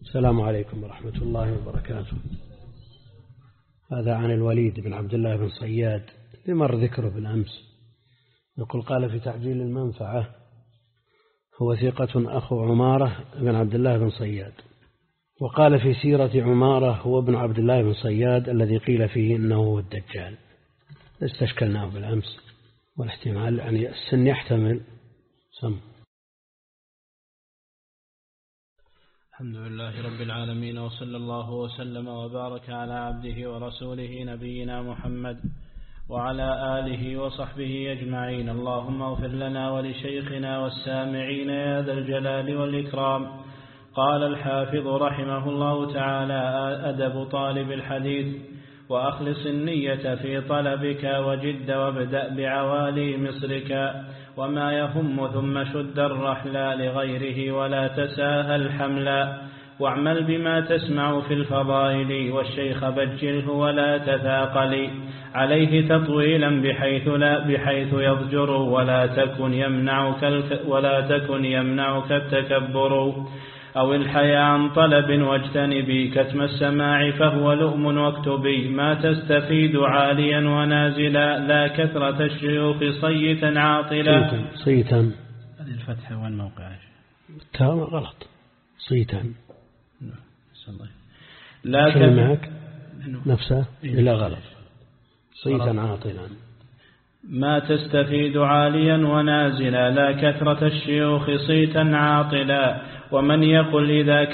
السلام عليكم ورحمة الله وبركاته. هذا عن الوليد بن عبد الله بن صياد مر ذكره بالأمس. يقول قال في تعجيل المنفعة: هو ثقة أخو عمارة بن عبد الله بن صياد. وقال في سيرة عمارة: هو ابن عبد الله بن صياد الذي قيل فيه إنه هو الدجال. استشكلناه بالأمس، والاحتمال يعني السن يحتمل سم. الحمد لله رب العالمين، وصلى الله وسلم وبارك على عبده ورسوله نبينا محمد وعلى آله وصحبه أجمعين. اللهم اغفر لنا ولشيخنا والسامعين يا ذا الجلال والإكرام. قال الحافظ رحمه الله تعالى: أدب طالب الحديث: وأخلص النية في طلبك وجد وابدأ بعوالي مصرك، وما يهم ثم شد الرحل لغيره ولا تساهل حملا، واعمل بما تسمع في الفضائل والشيخ بجله ولا تثاقل عليه تطويلا بحيث يضجر ولا تكن يمنعك التكبر، أو الحياء عن طلب واجتنبي كتم السماع فهو لؤم واكتبي، ما تستفيد عاليا ونازلا لا كثرة الشيوخ صيتا عاطلا. صيتا هذه الفتح والموقع كلام غلط. صيتا لا كلمة نفسه إلى غلط. صيتا عاطلا ما تستفيد عاليا ونازلا لا كثرة الشيوخ صيتا عاطلا، ومن يقل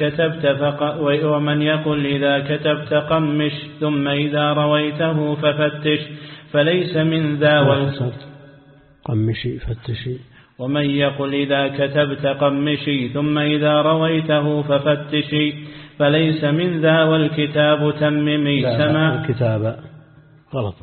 إذا كتبت قمش ثم إذا رويته ففتش فليس من ذا قمشي فتشي. ومن يقل إذا كتبت قمشي ثم إذا رويته ففتشي فليس من ذا والكتاب تممي سما الكتاب غلط.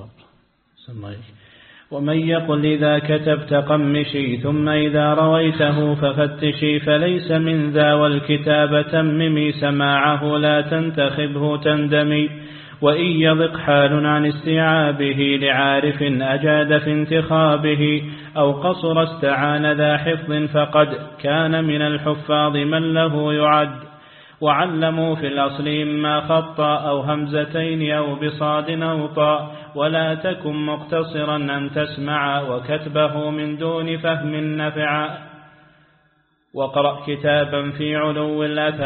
ومن يقل إذا كتبت قمشي ثم إذا رويته ففتشي فليس من ذا والكتاب تممي سماعه لا تنتخبه تندمي، وإن يضق حال عن استيعابه لعارف أجاد في انتخابه، أو قصر استعان ذا حفظ فقد كان من الحفاظ من له يعد، وعلموا في الأصل إما خطا أو همزتين أو بصاد أو طاء، ولا تكن مقتصرا أن تسمع وكتبه من دون فهم نفعا، وقرأ كتابا في علو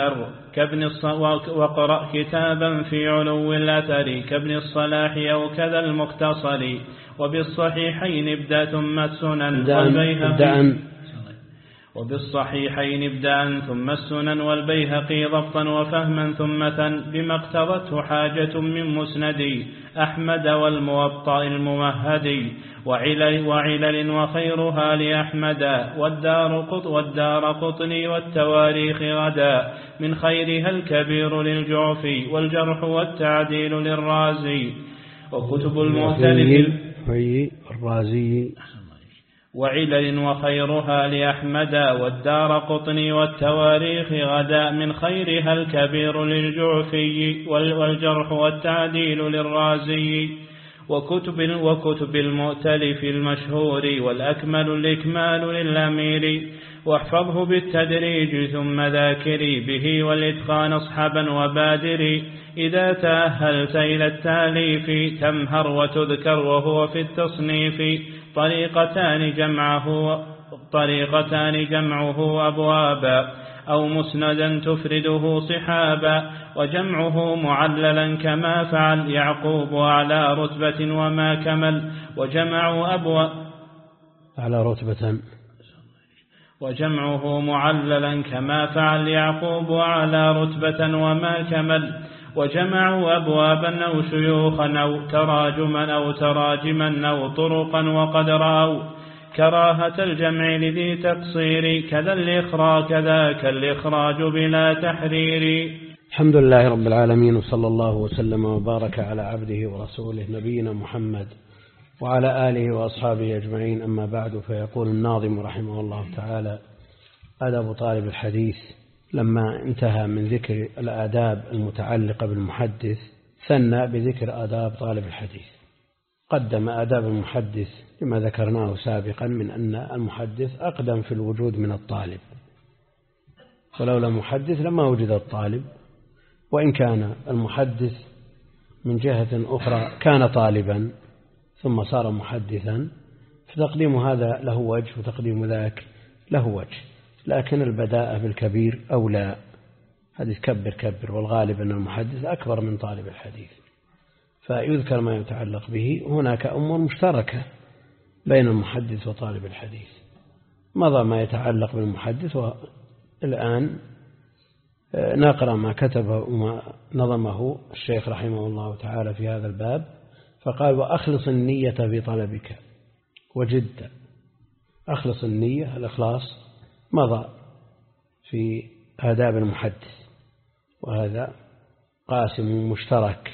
الأثر كابن الصلاح أو كذا المختصر، وبالصحيحين ابدأ ثم السنن والبيهقي ضبطا وفهما ثم بما اقتضته حاجة من مسندي أحمد والموطأ الممهدي، وعلل وخيرها لأحمد والدار قطني والتواريخ غدا، من خيرها الكبير للجعفي والجرح والتعديل للرازي، وكتب المؤتلف الرازي وعلل وخيرها لأحمد والدار قطني والتواريخ غدا، من خيرها الكبير للجعفي والجرح والتعديل للرازي، وكتب المؤتلف المشهور والأكمل الإكمال للأمير، واحفظه بالتدريج ثم ذاكري به والإتقان اصحبا وبادري، إذا تأهلت إلى التاليف تمهر وتذكر وهو في التصنيف، طريقتان جمعه أبوابا أو مسندا تفرده صحابا، وجمعه معللا كما فعل يعقوب على رتبة وما كمل، وجمعه معللا كما فعل يعقوب على رتبة وما كمل، وجمعوا أبوابا أو شيوخا أو تراجما أو طرقا، وقد رأوا كراهة الجمع لذي تقصير كذاك الإخراج بلا تحرير. الحمد لله رب العالمين، وصلى الله وسلم وبارك على عبده ورسوله نبينا محمد وعلى آله وأصحابه أجمعين. أما بعد، فيقول الناظم رحمه الله تعالى: أدب طالب الحديث. لما انتهى من ذكر الآداب المتعلقة بالمحدث ثنى بذكر آداب طالب الحديث. قدم آداب المحدث لما ذكرناه سابقا من أن المحدث أقدم في الوجود من الطالب، ولولا محدث لما وجد الطالب، وإن كان المحدث من جهة أخرى كان طالبا ثم صار محدثا، فتقديم هذا له وجه وتقديم ذاك له وجه، لكن البداءة بالكبير أولى. حديث كبر، والغالب أن المحدث أكبر من طالب الحديث، فيذكر ما يتعلق به. هناك أمور مشتركة بين المحدث وطالب الحديث، مضى ما يتعلق بالمحدث، والآن نقرأ ما كتبه وما نظمه الشيخ رحمه الله تعالى في هذا الباب. فقال: وأخلص النية في طلبك وجد. أخلص النية، الإخلاص مضى في آداب المحدث، وهذا قاسم مشترك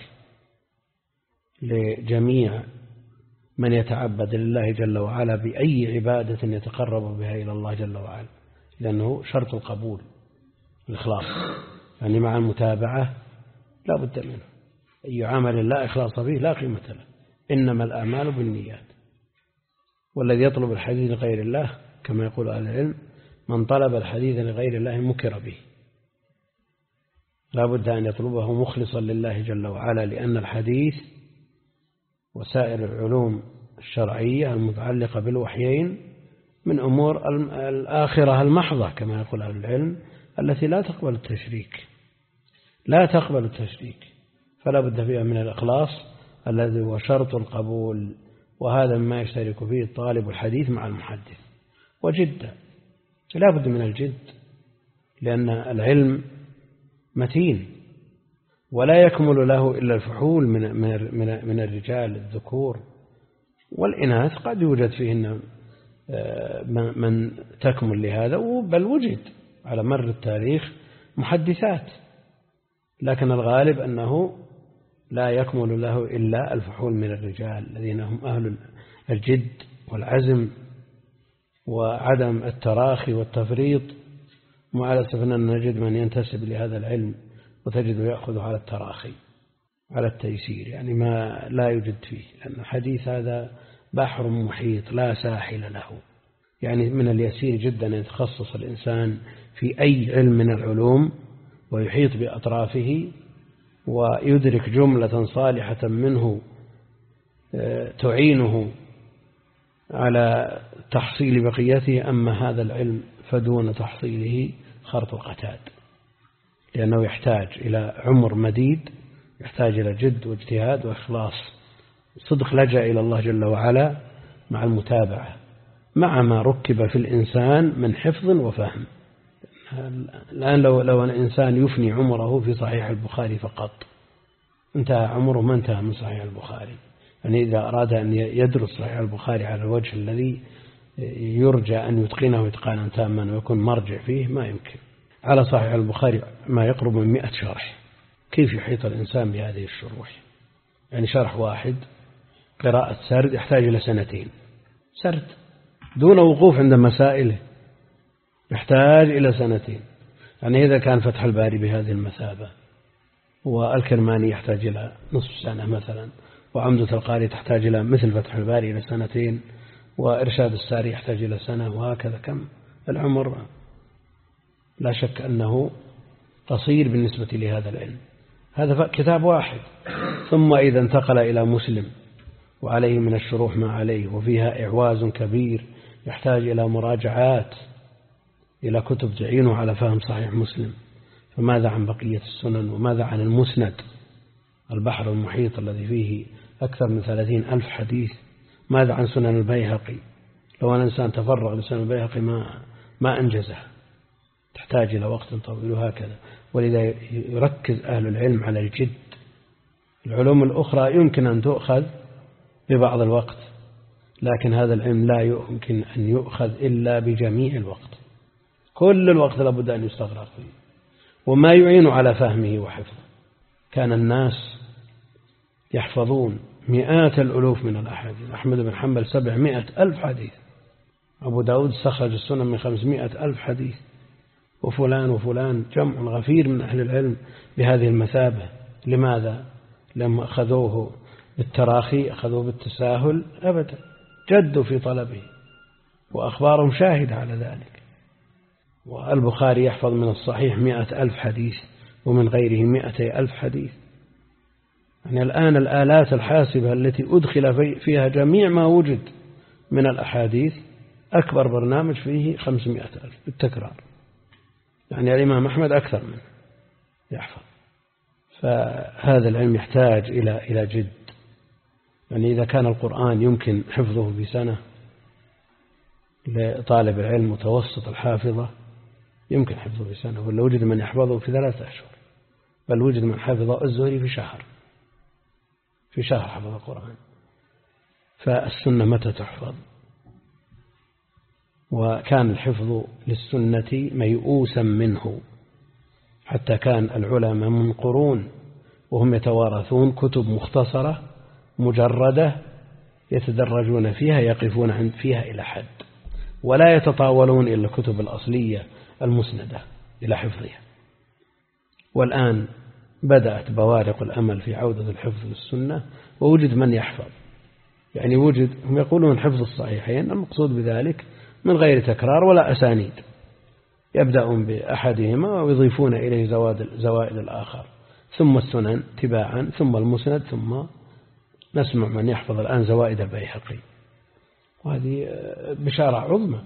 لجميع من يتعبد لله جل وعلا بأي عبادة يتقرب بها إلى الله جل وعلا، لأنه شرط القبول الإخلاص، يعني مع المتابعة لا بد منه. أي عمل لا إخلاص فيه لا قيمة له، إنما الأعمال بالنيات. والذي يطلب الحديث لغير الله كما يقول أهل العلم: من طلب الحديث لغير الله مكر به. لا بد أن يطلبه مخلصا لله جل وعلا، لأن الحديث وسائر العلوم الشرعية المتعلقة بالوحيين من أمور الآخرة المحضة كما يقول أهل العلم، التي لا تقبل التشريك، فلا بد فيها من الإخلاص الذي هو شرط القبول، وهذا ما يشترك فيه طالب الحديث مع المحدث. وجد، لا بد من الجد، لأن العلم متين ولا يكمل له إلا الفحول من الرجال الذكور، والإناث قد يوجد فيهن من تكمل لهذا، بل وجد على مر التاريخ محدثات، لكن الغالب أنه لا يكمل له إلا الفحول من الرجال الذين هم أهل الجد والعزم وعدم التراخي والتفريط. مع الأسف أننا نجد من ينتسب لهذا العلم وتجده يأخذ على التراخي على التيسير، يعني ما لا يوجد فيه، لأن الحديث هذا بحر محيط لا ساحل له. يعني من اليسير جدا أن يتخصص الإنسان في أي علم من العلوم ويحيط بأطرافه ويدرك جملة صالحة منه تعينه على تحصيل بقيته. أما هذا العلم فدون تحصيله خرط القتاد، لأنه يحتاج إلى عمر مديد، يحتاج إلى جد واجتهاد وإخلاص، صدق لجأ إلى الله جل وعلا مع المتابعة، مع ما ركب في الإنسان من حفظ وفهم. الآن لو الإنسان يفني عمره في صحيح البخاري فقط، انتهى عمره ما انتهى من صحيح البخاري. يعني إذا أراد أن يدرس صحيح البخاري على الوجه الذي يرجى أن يتقنه إتقانا تاما ويكون مرجع فيه، ما يمكن. على صحيح البخاري ما يقرب من 100 شرح، كيف يحيط الإنسان بهذه الشروح؟ يعني شرح واحد قراءة سرد يحتاج إلى 2 سرد دون وقوف عند مسائله، يحتاج إلى 2. يعني إذا كان فتح الباري بهذه المثابة، والكرماني يحتاج إلى نصف سنة مثلا، وعمدة القاري تحتاج إلى مثل فتح الباري إلى 2، وإرشاد الساري يحتاج إلى 1، وهكذا. كم العمر؟ لا شك أنه قصير بالنسبة لهذا العلم. هذا كتاب واحد. ثم إذا انتقل إلى مسلم وعليه من الشروح ما عليه، وفيها إعواز كبير يحتاج إلى مراجعات، إلى كتب تعينه على فهم صحيح مسلم. فماذا عن بقية السنن؟ وماذا عن المسند، البحر المحيط الذي فيه أكثر من 30,000 حديث؟ ماذا عن سنن البيهقي؟ لو أن الإنسان تفرغ لسنن البيهقي ما أنجزه، تحتاج إلى وقت طويل، وهكذا. ولذا يركز أهل العلم على الجد. العلوم الأخرى يمكن أن تؤخذ ببعض الوقت، لكن هذا العلم لا يمكن أن يؤخذ إلا بجميع الوقت، كل الوقت لابد أن يستغرق فيه، وما يعين على فهمه وحفظه. كان الناس يحفظون مئات الألوف من الأحاديث. أحمد بن حنبل 700,000 حديث، أبو داود استخرج السنن من 500,000 حديث، وفلان وفلان، جمع غفير من أهل العلم بهذه المثابة. لماذا؟ لما أخذوه بالتراخي، أخذوه بالتساهل؟ أبدا، جدوا في طلبه، وأخبارهم شاهدة على ذلك. والبخاري يحفظ من الصحيح 100,000 حديث، ومن غيره 200,000 حديث. يعني الآن الآلات الحاسبة التي أدخل فيها جميع ما وجد من الأحاديث أكبر برنامج فيه 500,000 بالتكرار. يعني الإمام أحمد أكثر منه يحفظ. فهذا العلم يحتاج إلى جد. يعني إذا كان القرآن يمكن حفظه في سنة لطالب العلم متوسط الحافظة يمكن حفظه في سنة، ولا وجد من يحفظه في 3 أشهر، بل وجد من حفظه الزهري في شهر حفظ القرآن. فالسنة متى تحفظ؟ وكان الحفظ للسنة ميؤوسا منه، حتى كان العلماء من قرون وهم يتوارثون كتب مختصرة مجردة يتدرجون فيها، يقفون فيها إلى حد، ولا يتطاولون إلا الكتب الأصلية المسندة إلى حفظها. والآن بدأت بوارق الأمل في عودة الحفظ للسنة، ووجد من يحفظ. يعني وجد، هم يقولون حفظ الصحيحين، المقصود بذلك من غير تكرار ولا أسانيد، يبدأون بأحدهما ويضيفون إليه زوائد الآخر، ثم السنن تباعا، ثم المسند، ثم نسمع من يحفظ الآن زوائد البيهقي، وهذه بشارة عظمى،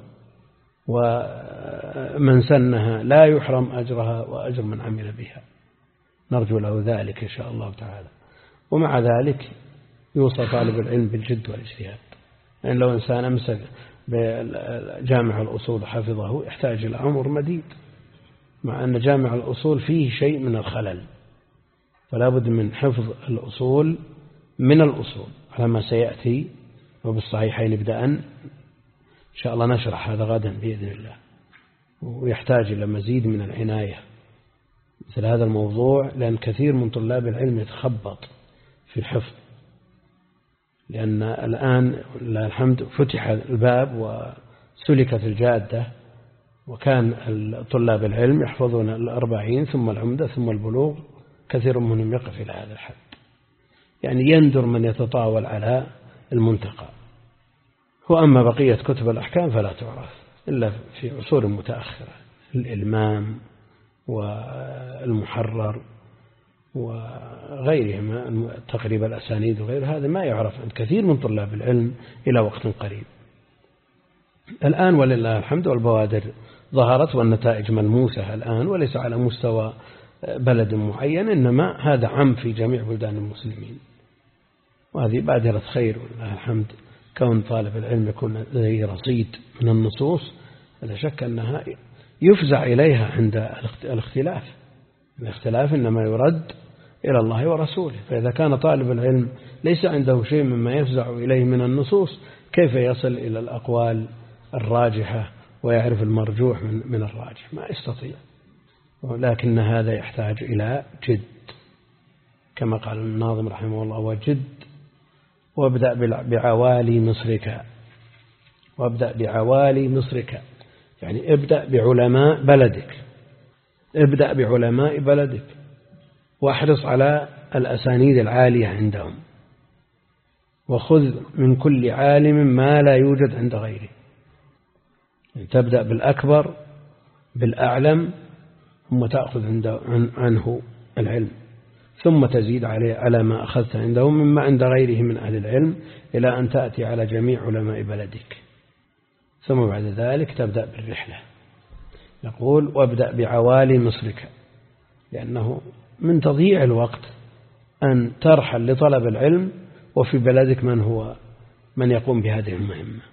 ومن سنها لا يحرم أجرها وأجر من عمل بها، نرجو له ذلك إن شاء الله تعالى. ومع ذلك يوصى طالب العلم بالجد والاجتهاد. يعني لو إنسان أمسك بجامع الأصول حفظه يحتاج إلى عمر مديد، مع أن جامع الأصول فيه شيء من الخلل، فلا بد من حفظ الأصول من الأصول على ما سيأتي، وبالصحيحين ابتداء إن شاء الله نشرح هذا غدا بإذن الله. ويحتاج إلى مزيد من العناية مثل هذا الموضوع، لأن كثير من طلاب العلم يتخبط في الحفظ، لأن الآن لله الحمد فتح الباب وسلكت الجادة، وكان طلاب العلم يحفظون 40 ثم العمدة ثم البلوغ، كثير منهم يقف إلى هذا الحد. يعني يندر من يتطاول على المنتقى. وأما بقية كتب الأحكام فلا تعرف إلا في عصور متأخرة، الإلمام والمحرر وغيرهما، تقريب الأسانيد وغير هذا ما يعرف عند كثير من طلاب العلم إلى وقت قريب. الآن ولله الحمد والبوادر ظهرت والنتائج ملموسة الآن، وليس على مستوى بلد معين، إنما هذا عام في جميع بلدان المسلمين، وهذه بادرة خير ولله الحمد. كون طالب العلم يكون لديه رصيد من النصوص لا شك أنها يفزع إليها عند الاختلاف إنما يرد إلى الله ورسوله. فإذا كان طالب العلم ليس عنده شيء مما يفزع إليه من النصوص، كيف يصل إلى الأقوال الراجحة ويعرف المرجوح من الراجح؟ ما يستطيع. ولكن هذا يحتاج إلى جد، كما قال الناظم رحمه الله: وجد وابدأ بعوالي مصرك. وابدأ بعوالي مصرك، يعني ابدأ بعلماء بلدك، ابدأ بعلماء بلدك، واحرص على الأسانيد العالية عندهم، وخذ من كل عالم ما لا يوجد عند غيره. يعني تبدأ بالأكبر بالأعلم، ثم تأخذ عنه العلم، ثم تزيد عليه على ما أخذت عنده مما عند غيره من أهل العلم، إلى أن تأتي على جميع علماء بلدك. ثم بعد ذلك تبدأ بالرحلة. يقول: وابدأ بعوالي مصرك، لأنه من تضييع الوقت أن ترحل لطلب العلم وفي بلدك من يقوم بهذه المهمة،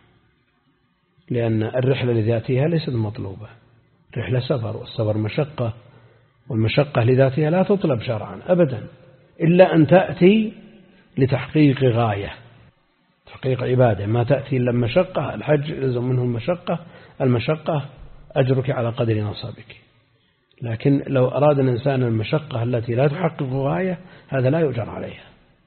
لأن الرحلة لذاتها ليست مطلوبة، رحلة سفر، والسفر مشقة، والمشقة لذاتها لا تطلب شرعا أبدا، إلا أن تأتي لتحقيق غاية، تحقيق عبادة. ما تأتي إلا مشقة. الحج يلزم منه المشقة أجرك على قدر نصبك. لكن لو أراد الإنسان المشقة التي لا تحقق غاية، هذا لا يؤجر عليها.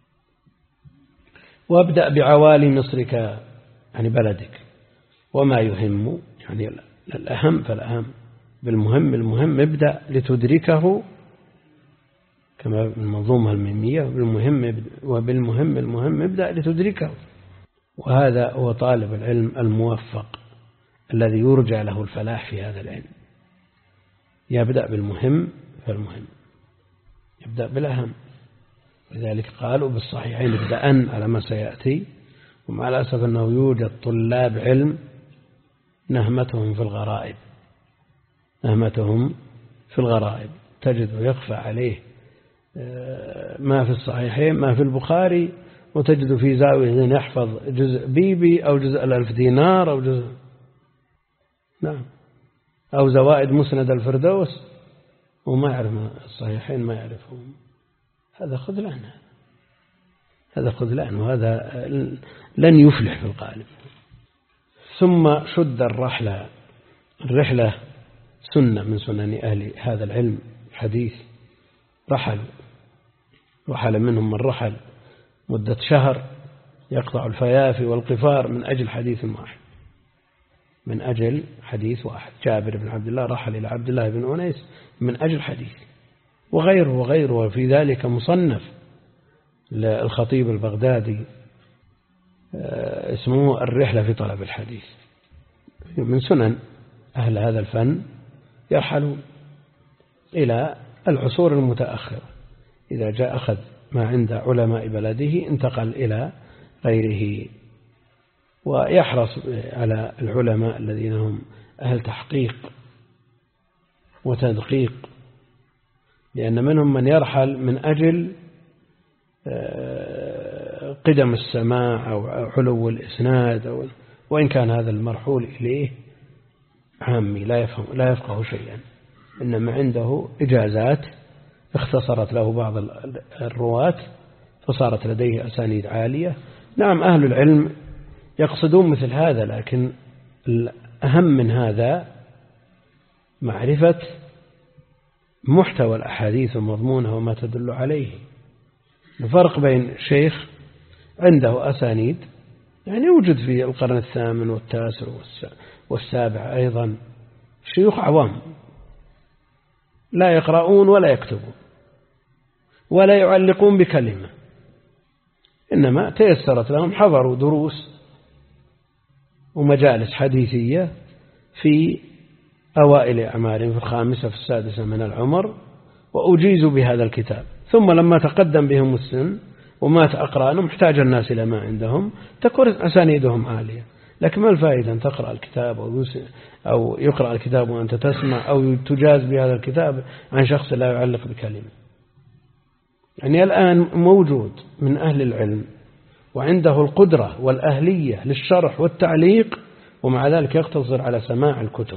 وابدأ بعوالي مصرك، يعني بلدك، وما يهم، يعني الأهم فالأهم، بالمهم ابدأ لتدركه، كما بالمنظومة الميمية: وبالمهم ابدأ لتدركه. وهذا هو طالب العلم الموفق الذي يرجى له الفلاح في هذا العلم، يبدأ بالمهم فالمهم. يبدأ بالأهم. لذلك قالوا بالصحيحين ابدأن على ما سيأتي. ومع الأسف أنه يوجد طلاب علم نهمتهم في الغرائب تجد يخفى عليه ما في الصحيحين ما في البخاري، وتجد في زاوية يحفظ جزء بيبي أو جزء 1000 دينار أو جزء أو زوائد مسند الفردوس وما يعرف الصحيحين ما يعرفهم. هذا خذلان وهذا لن يفلح في القالب. ثم شد الرحلة سنة من سنن أهل هذا العلم الحديث. رحل منهم من رحل مدة شهر يقطع الفيافي والقفار من أجل حديث واحد. جابر بن عبد الله رحل إلى عبد الله بن أنيس من أجل حديث، وغيره وفي ذلك مصنف للخطيب البغدادي اسمه الرحلة في طلب الحديث. من سنن أهل هذا الفن يرحلوا إلى العصور المتأخرة، إذا جاء أخذ ما عند علماء بلده انتقل إلى غيره، ويحرص على العلماء الذين هم أهل تحقيق وتدقيق، لأن منهم من يرحل من أجل قدم السماع أو علو الإسناد، وإن كان هذا المرحول إليه عامي لا يفقه شيئا، إنما عنده إجازات اختصرت له بعض الرواة فصارت لديه أسانيد عالية. نعم أهل العلم يقصدون مثل هذا، لكن الأهم من هذا معرفة محتوى الأحاديث ومضمونها وما تدل عليه. الفرق بين شيخ عنده أسانيد يعني يوجد في القرن الثامن والتاسع والسابع أيضا شيوخ عوام لا يقرؤون ولا يكتبون ولا يعلقون بكلمة، إنما تيسرت لهم حضروا دروس ومجالس حديثية في أوائل أعمارهم في 5 في 6 من العمر، وأجيزوا بهذا الكتاب. ثم لما تقدم بهم السن ومات أقرانهم احتاج الناس إلى ما عندهم، تكون أسانيدهم عالية. لكن ما الفائدة أن تقرأ الكتاب أو يقرأ الكتاب وأنت تسمع، أو تجاز بهذا الكتاب عن شخص لا يعلق بكلمة. يعني الآن موجود من أهل العلم وعنده القدرة والأهلية للشرح والتعليق، ومع ذلك يقتصر على سماع الكتب.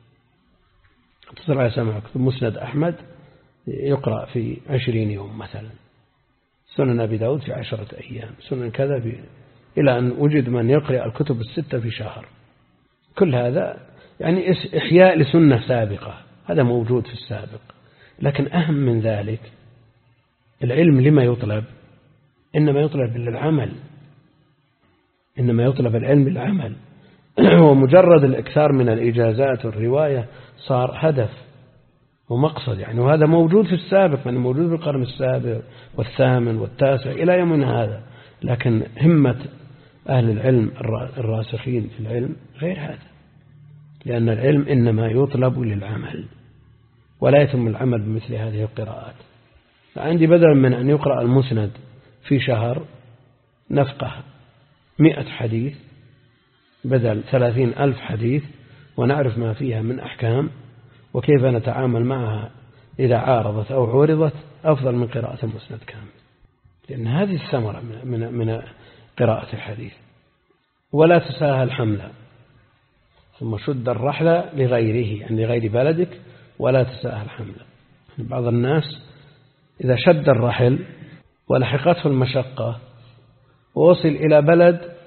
مسند أحمد يقرأ في 20 يوم مثلا، سنن أبي داود في 10 أيام، سنن كذا إلى أن وجد من يقرأ الكتب 6 في شهر. كل هذا يعني إحياء لسنة سابقة، هذا موجود في السابق. لكن أهم من ذلك العلم لما يطلب؟ إنما يطلب للعمل، إنما يطلب العلم للعمل. ومجرد الإكثار من الإجازات والرواية صار هدف ومقصد يعني، وهذا موجود في السابق، يعني موجود في القرن السابع والثامن والتاسع إلى يومنا هذا. لكن همة أهل العلم الراسخين في العلم غير هذا، لأن العلم إنما يطلب للعمل، ولا يتم العمل بمثل هذه القراءات. فعندي بدل من أن يقرأ المسند في شهر نفقه 100 حديث بدل 30,000 حديث، ونعرف ما فيها من أحكام وكيف نتعامل معها إذا عارضت أو عورضت، أفضل من قراءة المسند كامل، لأن هذه الثمرة من قراءة الحديث. ولا تساهل حملا. ثم شد الرحلة لغيره، يعني لغير بلدك، ولا تساهل حملا. بعض الناس إذا شد الرحل ولحقته المشقة ووصل إلى بلد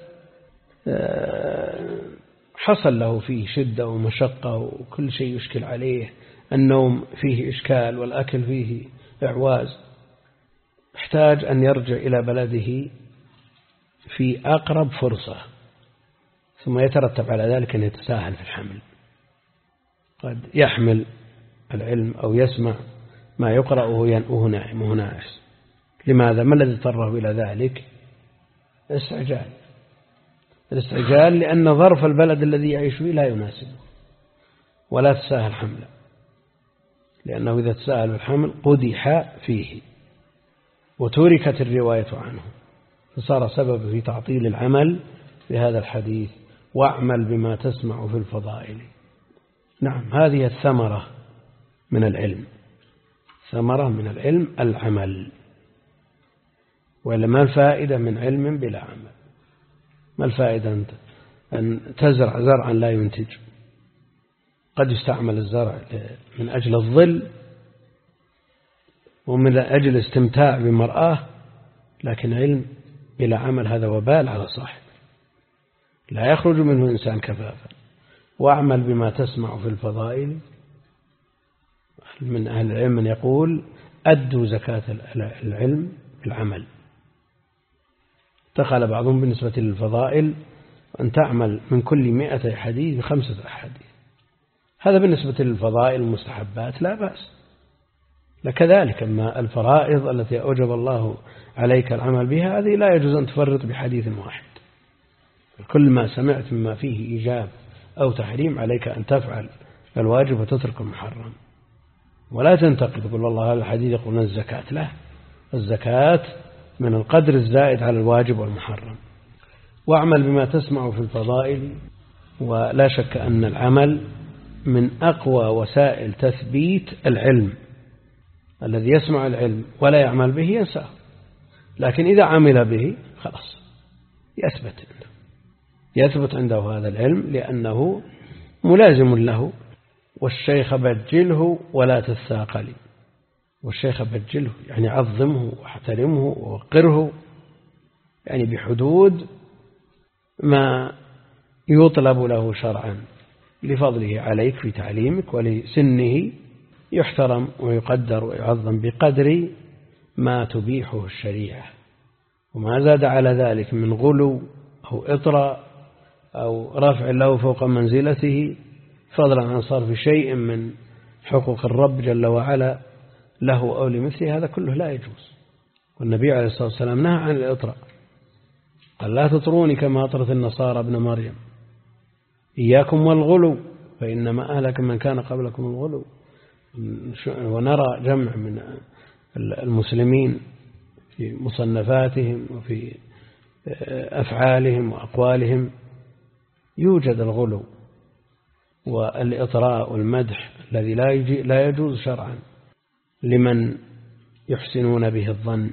حصل له فيه شدة ومشقة وكل شيء يشكل عليه، النوم فيه إشكال والأكل فيه إعواز، احتاج أن يرجع إلى بلده في أقرب فرصة، ثم يترتب على ذلك أن يتساهل في الحمل. قد يحمل العلم أو يسمع ما يقرأ وهو نائم وهو ناعس. لماذا؟ ما الذي اضطره إلى ذلك؟ الاستعجال لأن ظرف البلد الذي يعيش فيه لا يناسبه. ولا تساهل حمله، لأنه إذا تساهل الحمل قدح فيه. وتركت الرواية عنه، فصار سبب في تعطيل العمل بهذا الحديث: واعمل بما تسمع في الفضائل. نعم، هذه الثمرة من العلم، ثمرة من العلم العمل. وإلا ما الفائدة من علم بلا عمل؟ ما الفائدة أن تزرع زرعا لا ينتج؟ قد يستعمل الزرع من أجل الظل ومن أجل استمتاع بمرآه، لكن علم بلا عمل هذا وبال على صاحبه، لا يخرج منه إنسان كفافا. واعمل بما تسمع في الفضائل. من أهل العلم من يقول: أدوا زكاة العلم بالعمل. دخل بعضهم بالنسبة للفضائل أن تعمل من كل 100 حديث ب5 أحاديث. هذا بالنسبة للفضائل المستحبات لا بأس، لكذلك أما الفرائض التي أوجب الله عليك العمل بها، هذه لا يجوز أن تفرط بحديث واحد. كل ما سمعت مما فيه إيجاب أو تحريم عليك أن تفعل الواجب وتترك المحرم، ولا تنتقد تقول والله هذا الحديث يقولون الزكاة. لا، الزكاة من القدر الزائد على الواجب والمحرم. واعمل بما تسمع في الفضائل. ولا شك أن العمل من أقوى وسائل تثبيت العلم. الذي يسمع العلم ولا يعمل به ينساه، لكن إذا عمل به خلاص يثبت عنده هذا العلم لأنه ملازم له. والشيخ بجله ولا تثاقل. والشيخ بجله يعني عظمه واحترمه ووقره، يعني بحدود ما يطلب له شرعا لفضله عليك في تعليمك، ولسنه يحترم ويقدر ويعظم بقدر ما تبيحه الشريعة. وما زاد على ذلك من غلو أو إطراء أو رفع له فوق منزلته، فضلا عن صرف شيء من حقوق الرب جل وعلا له أو لمثله، هذا كله لا يجوز. والنبي عليه الصلاة والسلام نهى عن الإطراء، قال: لا تطروني كما أطرت النصارى ابن مريم، إياكم والغلو فإنما أهلك من كان قبلكم الغلو. ونرى جمع من المسلمين في مصنفاتهم وفي أفعالهم وأقوالهم يوجد الغلو والإطراء والمدح الذي لا يجوز شرعا لمن يحسنون به الظن،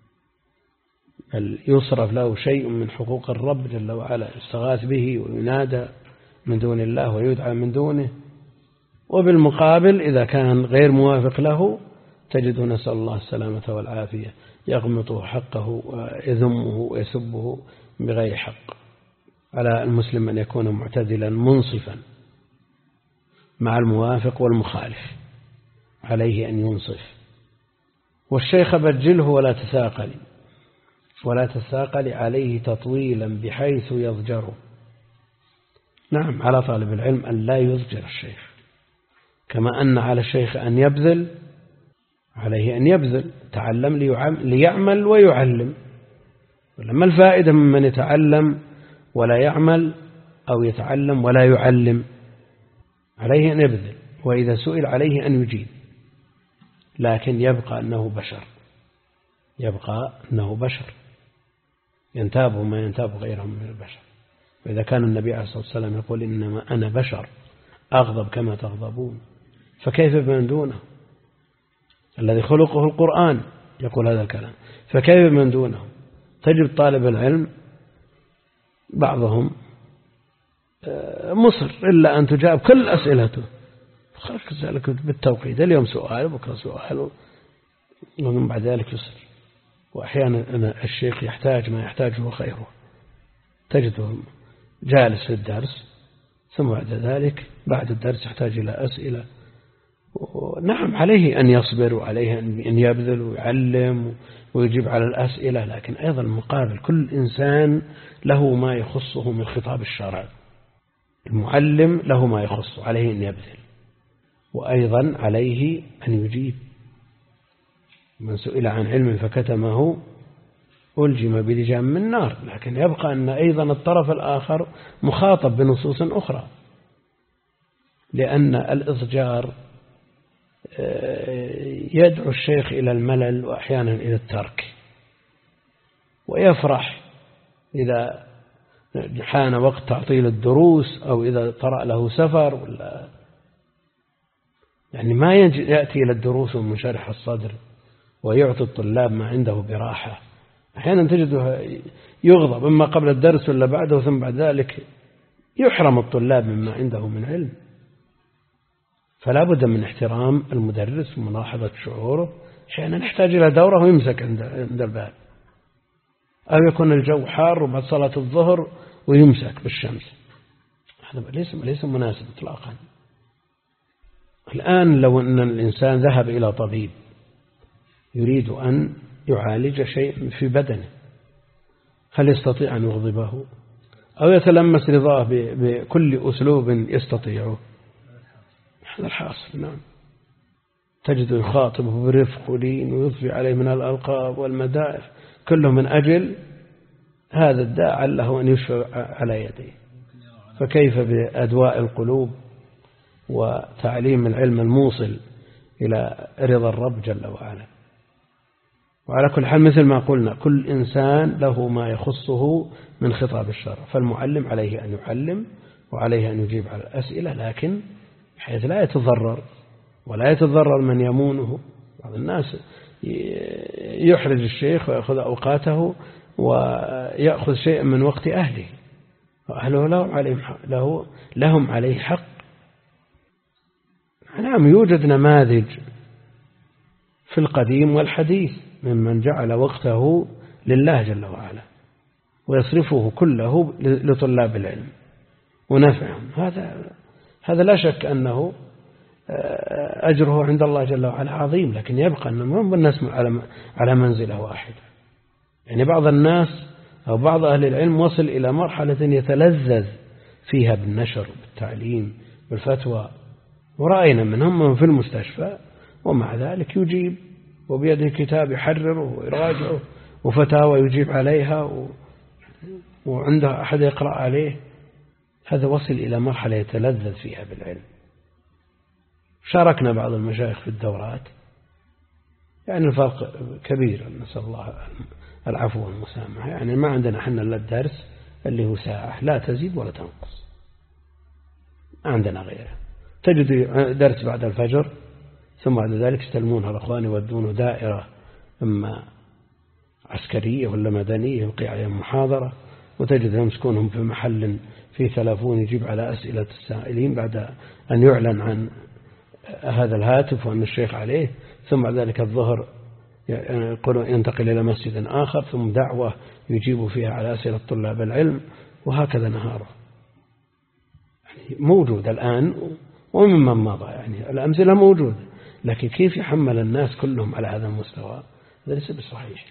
بل يصرف له شيء من حقوق الرب جل وعلا، يستغاث به وينادى من دون الله ويدعى من دونه. وبالمقابل إذا كان غير موافق له تجده، نسأل الله السلامة والعافية، يغمطه حقه ويذمه ويسبه بغير حق. على المسلم أن يكون معتدلا منصفا مع الموافق والمخالف، عليه أن ينصف. والشيخ بجله ولا تثاقل. ولا تثاقل عليه تطويلا بحيث يضجر. نعم، على طالب العلم أن لا يضجر الشيخ، كما أن على الشيخ أن يبذل، عليه أن يبذل، تعلم ليعمل ويعلم. ولما الفائدة ممن يتعلم ولا يعمل، أو يتعلم ولا يعلم؟ عليه أن يبذل، وإذا سئل عليه أن يجيب، لكن يبقى أنه بشر ينتابه ما ينتاب غيرهم من البشر. وإذا كان النبي عليه الصلاة والسلام يقول: إنما أنا بشر أغضب كما تغضبون، فكيف بمن دونه؟ الذي خلقه القرآن يقول هذا الكلام، فكيف بمن دونه؟ تجد طالب العلم بعضهم مصر إلا أن تجاب كل أسئلته، خلق ذلك بالتوقيت، اليوم سؤال وبكرة سؤال، ومن بعد ذلك يصل. وأحيانا الشيخ يحتاج ما يحتاجه غيره، تجده جالس في الدرس ثم بعد ذلك بعد الدرس يحتاج إلى أسئلة. نعم، عليه أن يصبر وعليه أن يبذل ويعلم ويجيب على الأسئلة، لكن أيضا المقابل كل إنسان له ما يخصه من خطاب الشرع. المعلم له ما يخصه، عليه أن يبذل، وأيضا عليه أن يجيب. من سئل عن علم فكتمه ألجم بلجام من نار. لكن يبقى أن أيضا الطرف الآخر مخاطب بنصوص أخرى، لأن الإضجار يدعو الشيخ إلى الملل وأحيانا إلى الترك. ويفرح إذا حان وقت تعطيل الدروس أو إذا طرأ له سفر ولا يعني ما يأتي إلى الدروس ومنشرح الصدر ويعطي الطلاب ما عنده براحة. أحيانا تجده يغضب إما قبل الدرس ولا بعده، ثم بعد ذلك يحرم الطلاب مما عنده من علم. فلا بد من احترام المدرس وملاحظة شعوره. أحيانا نحتاج إلى دوره ويمسك عند الباب، أو يكون الجو حار وبعد صلاة الظهر ويمسك بالشمس. هذا ليس مناسب إطلاقا. الآن لو أن الإنسان ذهب إلى طبيب يريد أن يعالج شيء في بدنه، هل يستطيع أن يغضبه أو يتلمس رضاه بكل أسلوب يستطيعه؟ هذا الحاصل. نعم، تجد يخاطبه برفق ولين ويضفي عليه من الألقاب والمدائح، كله من أجل هذا الداء له أن يشفى على يديه. فكيف بأدواء القلوب وتعليم العلم الموصل إلى رضا الرب جل وعلا. وعلى كل حال مثل ما قلنا، كل إنسان له ما يخصه من خطاب الشرع، فالمعلم عليه أن يعلم وعليه أن يجيب على الأسئلة، لكن بحيث لا يتضرر ولا يتضرر من يمونه. بعض الناس يحرج الشيخ ويأخذ أوقاته ويأخذ شيئا من وقت أهله، وأهله لهم عليه حق. نعم، يوجد نماذج في القديم والحديث ممن جعل وقته لله جل وعلا ويصرفه كله لطلاب العلم ونفعهم. هذا لا شك أنه أجره عند الله جل وعلا عظيم، لكن يبقى أن الناس على منزلة واحدة. يعني بعض الناس أو بعض أهل العلم وصل إلى مرحلة يتلذذ فيها بالنشر بالتعليم بالفتوى، ورأينا منهم في المستشفى ومع ذلك يجيب وبيده كتاب يحرره ويراجعه وفتاوى يجيب عليها وعنده أحد يقرأ عليه. هذا وصل إلى مرحلة يتلذذ فيها بالعلم. شاركنا بعض المشايخ في الدورات، يعني الفرق كبير، نسأل الله العفو والمسامحة. يعني ما عندنا حنا إلا الدرس اللي هو ساعة لا تزيد ولا تنقص، ما عندنا غيره. تجد درس بعد الفجر، ثم بعد ذلك يستلمونها الأخوان يودونه دائرة إما عسكرية ولا مدنية يلقي عليهم محاضرة، وتجد يمسكونهم في محل فيه 30 يجيب على أسئلة السائلين بعد أن يعلن عن هذا الهاتف وأن الشيخ عليه. ثم بعد ذلك الظهر ينتقل إلى مسجد آخر، ثم دعوة يجيب فيها على أسئلة طلاب العلم، وهكذا نهاره. يعني موجود الآن وممن مضى، يعني الأمثلة موجودة، لكن كيف يحمل الناس كلهم على هذا المستوى؟ هذا ليس بصحيح.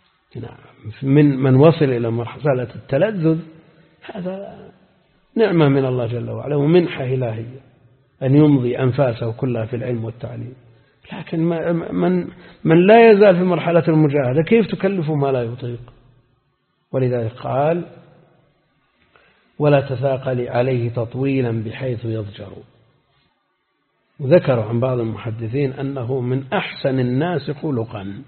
من وصل إلى مرحلة التلذذ هذا نعمة من الله جل وعلا ومنحة إلهية أن يمضي أنفاسه كلها في العلم والتعليم. لكن من لا يزال في مرحلة المجاهدة كيف تكلفه ما لا يطيق؟ ولذلك قال: ولا تثاقل عليه تطويلا بحيث يضجر. وذكروا عن بعض المحدثين أنه من أحسن الناس خلقا،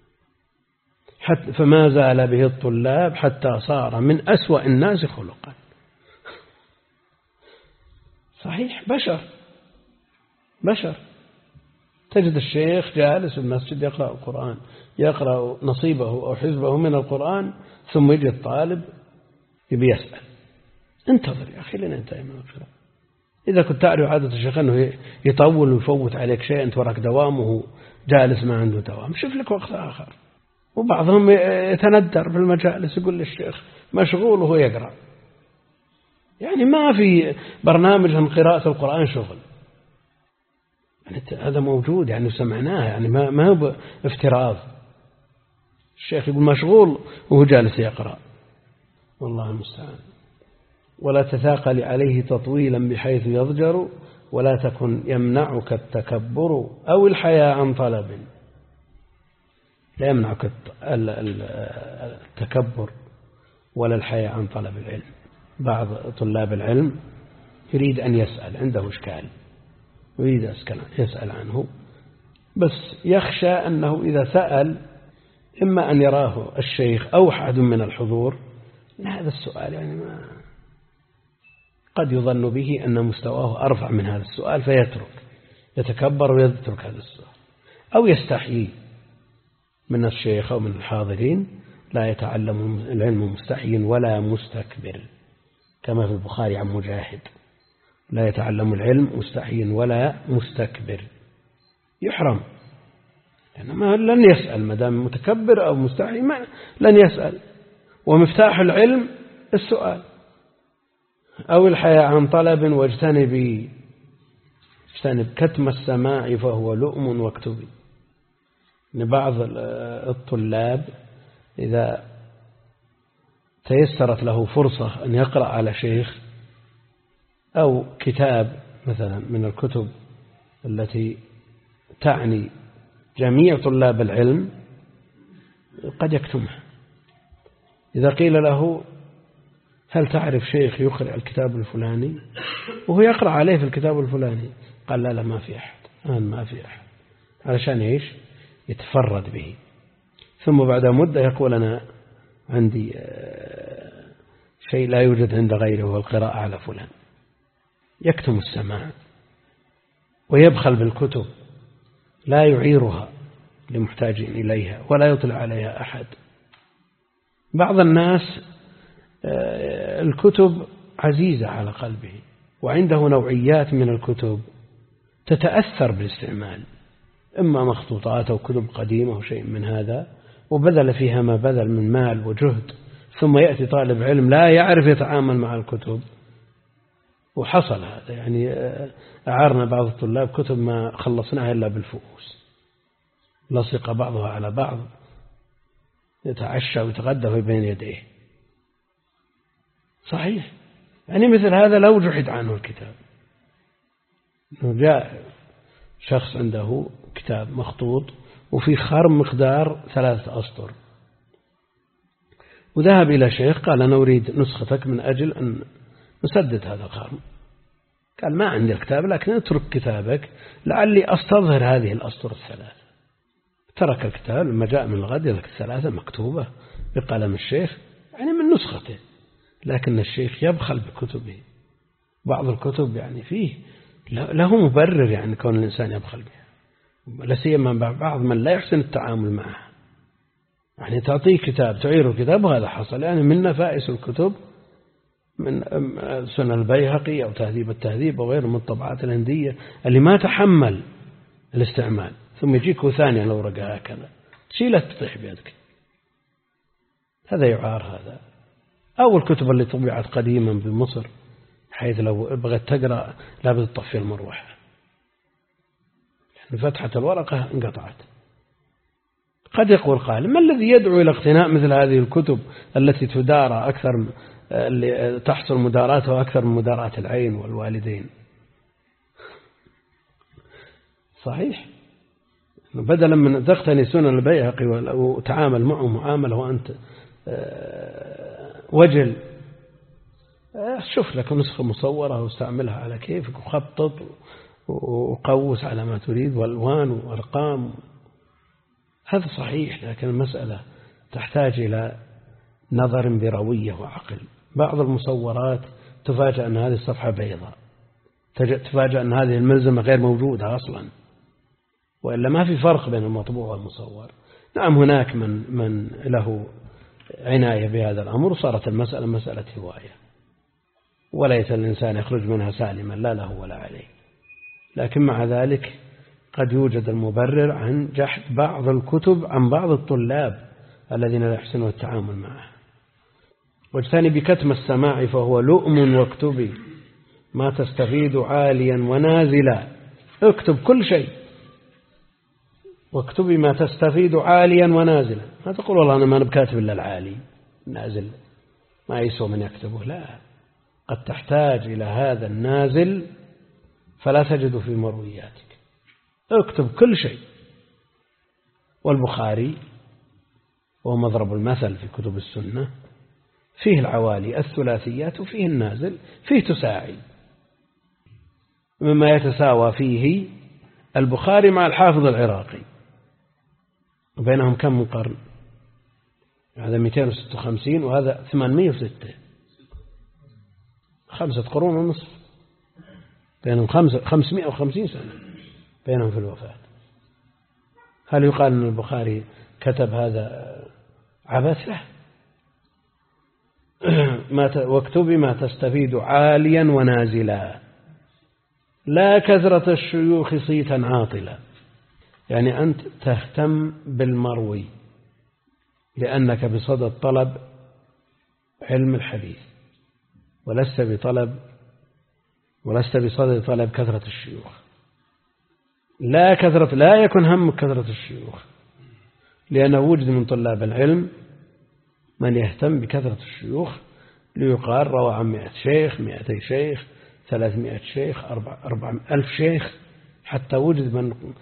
فما زال به الطلاب حتى صار من أسوأ الناس خلقا. صحيح، بشر. تجد الشيخ جالس في المسجد يقرأ القرآن، يقرأ نصيبه أو حزبه من القرآن، ثم يجي الطالب يبي يسأل. انتظر يا أخي لين ينتهي من القراءة. إذا كنت تعرف عادة الشيخ أنه يطول ويفوت عليك شيء، أنت وراك دوامه جالس ما عنده دوام، شوف لك وقت آخر. وبعضهم يتندر في المجالس يقول للشيخ مشغول وهو يقرأ. يعني ما في برنامج عن قراءة القرآن شغل، يعني هذا موجود، يعني سمعناه، يعني ما هو افتراض. الشيخ يقول مشغول وهو جالس يقرأ، والله المستعان. ولا تثاقل عليه تطويلا بحيث يضجر، ولا تكن يمنعك التكبر أو الحياء عن طلب. لا يمنعك التكبر ولا الحياء عن طلب العلم. بعض طلاب العلم يريد أن يسأل، عنده إشكال يريد يسأل عنه، بس يخشى أنه إذا سأل إما أن يراه الشيخ أو أحد من الحضور. هذا السؤال يعني قد يظن به أن مستواه أرفع من هذا السؤال فيترك، يتكبر ويترك هذا السؤال، أو يستحيي من الشيخ أو من الحاضرين. لا يتعلم العلم مستحي ولا مستكبر، كما في البخاري عن مجاهد: لا يتعلم العلم مستحي ولا مستكبر. يحرم، لأنه لن يسأل ما دام متكبر أو مستحي لن يسأل. ومفتاح العلم السؤال أو الحياء عن طلب واجتنب كتم السماع فهو لؤم واكتبي. بعض الطلاب إذا تيسرت له فرصة أن يقرأ على شيخ أو كتاب مثلا من الكتب التي تعني جميع طلاب العلم قد يكتمها. إذا قيل له: هل تعرف شيخ يقرأ الكتاب الفلاني؟ وهو يقرأ عليه في الكتاب الفلاني، قال: لا ما في أحد، ما في أحد، علشان يعيش يتفرد به. ثم بعد مدة يقول: أنا عندي شيء لا يوجد عند غيره، هو القراءة على فلان. يكتم السماع ويبخل بالكتب، لا يعيرها لمحتاج إليها ولا يطلع عليها أحد. بعض الناس الكتب عزيزة على قلبه، وعنده نوعيات من الكتب تتأثر بالاستعمال، إما مخطوطات أو كتب قديمة أو شيء من هذا، وبذل فيها ما بذل من مال وجهد، ثم يأتي طالب علم لا يعرف يتعامل مع الكتب. وحصل هذا، يعني أعارنا بعض الطلاب كتب ما خلصناها إلا بالفؤوس، لصق بعضها على بعض، يتعشى ويتغدى في بين يديه. صحيح، يعني مثل هذا لو جحد عنه الكتاب. جاء شخص عنده كتاب مخطوط وفي خرم مقدار 3 أسطر، وذهب إلى شيخ قال: أنا أريد نسختك من أجل أن نسدد هذا الخرم. قال: ما عندي الكتاب، لكن اترك كتابك لعلي أستظهر هذه الأسطر 3. ترك الكتاب، لما جاء من الغد يلك 3 مكتوبة بقلم الشيخ، يعني من نسخته، لكن الشيخ يبخل بكتبه. بعض الكتب يعني فيه له مبرر يعني كون الإنسان يبخل بها، لا سيما بعض من لا يحسن التعامل معها. يعني تعطيه كتاب تعيره كتاب، وهذا حصل يعني من نفائس الكتب من سنن البيهقي أو تهذيب التهذيب وغيره من الطبعات الهندية اللي ما تحمل الاستعمال، ثم يجيك ثانية لو رقها هكذا تشيلها تطيح بيدك. هذا يعار هذا. أو الكتب اللي طبعت قديما بمصر، حيث لو بغت تقرأ لابد تطفي المروحة، يعني فتحة الورقة انقطعت. قد يقول قائل: ما الذي يدعو إلى اقتناء مثل هذه الكتب التي تدارى أكثر، اللي تحصل مداراتها أكثر من مدارات العين والوالدين؟ صحيح، بدلا من تقتني سنن البيهقي وتعامل معه معاملة وأنت وجل، شوف لك نسخة مصورة واستعملها على كيفك، وخطط وقوس على ما تريد، والوان وارقام. هذا صحيح، لكن المسألة تحتاج إلى نظر بروية وعقل. بعض المصورات تفاجأ أن هذه الصفحة بيضاء، تفاجأ أن هذه الملزمة غير موجودة أصلا، وإلا ما في فرق بين المطبوع والمصور. نعم، هناك من له عناية بهذا الأمر، وصارت المسألة مسألة هواية، وليس الإنسان يخرج منها سالما لا له ولا عليه. لكن مع ذلك قد يوجد المبرر عن جحد بعض الكتب عن بعض الطلاب الذين لا يحسنون التعامل معها. واجتنب كتم السماع فهو لؤم واكتبي ما تستفيد عاليا ونازلا. اكتب كل شيء، واكتبي ما تستفيد عاليا ونازلا. ما تقول والله أنا ما بكاتب إلا العالي، نازل ما يسوى من يكتبه. لا، قد تحتاج إلى هذا النازل فلا تجد في مروياتك. اكتب كل شيء. والبخاري وهو مضرب المثل في كتب السنة، فيه العوالي الثلاثيات وفيه النازل، فيه تساعي. مما يتساوى فيه البخاري مع الحافظ العراقي، وبينهم كم قرن؟ هذا 256 وهذا 806، 5 قرون ونصف بينهم، 550 سنة بينهم في الوفاة. هل يقال أن البخاري كتب هذا عبث؟ له واكتب ما تستفيد عاليا ونازلا، لا كثرة الشيوخ صيتا عاطلا. يعني أنت تهتم بالمروي لأنك بصدد طلب علم الحديث، ولست بصدد طلب كثرة الشيوخ. لا يكن همك كثرة الشيوخ، لأنه وجد من طلاب العلم من يهتم بكثرة الشيوخ ليقال روى عن 100 شيخ، 200 شيخ، 300 شيخ، 400,000 شيخ، حتى وجد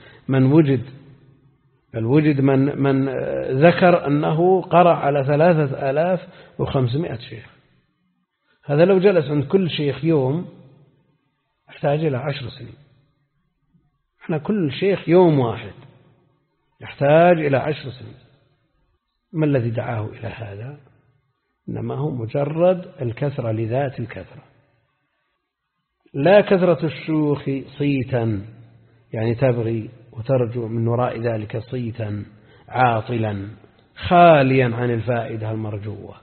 من ذكر أنه قرأ على 3500 شيخ. هذا لو جلس عند كل شيخ يوم يحتاج إلى 10 سنين. احنا كل شيخ يوم واحد يحتاج إلى 10 سنين. ما الذي دعاه إلى هذا؟ إنما هو مجرد الكثرة لذات الكثرة. لا كثرة الشيوخ صيتا، يعني تبغي وترجو من وراء ذلك صيتا عاطلا خاليا عن الفائدة المرجوة.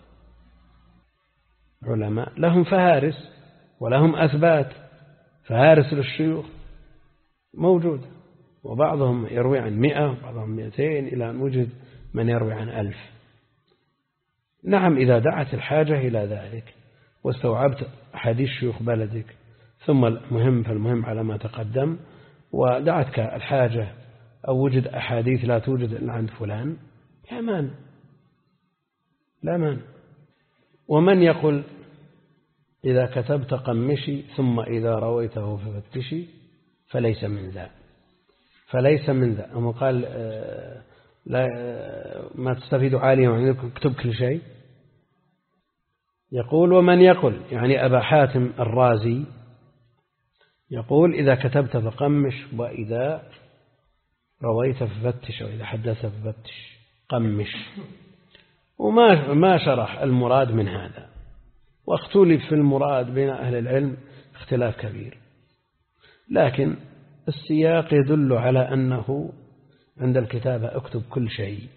علماء لهم فهارس ولهم أثبات، فهارس للشيوخ موجود، وبعضهم يروي عن 100 وبعضهم 200 إلى أن وجد من يروي عن 1000. نعم، إذا دعت الحاجة إلى ذلك واستوعبت أحاديث شيوخ بلدك، ثم فالمهم على ما تقدم، ودعتك الحاجة أو وجد أحاديث لا توجد إلا عند فلان، لا مانع. ومن يقول إذا كتبت قمشي ثم إذا رويته ففتشي فليس من ذا. أما قال لا ما تستفيد عاليا وعندك اكتب كل شيء. يقول ومن يقول، يعني أبا حاتم الرازي يقول إذا كتبت فقمش، وإذا رويت ففتش، وإذا حدثت ففتش، قمش. وما شرح المراد من هذا، واختلف في المراد بين أهل العلم اختلاف كبير، لكن السياق يدل على أنه عند الكتابة اكتب كل شيء.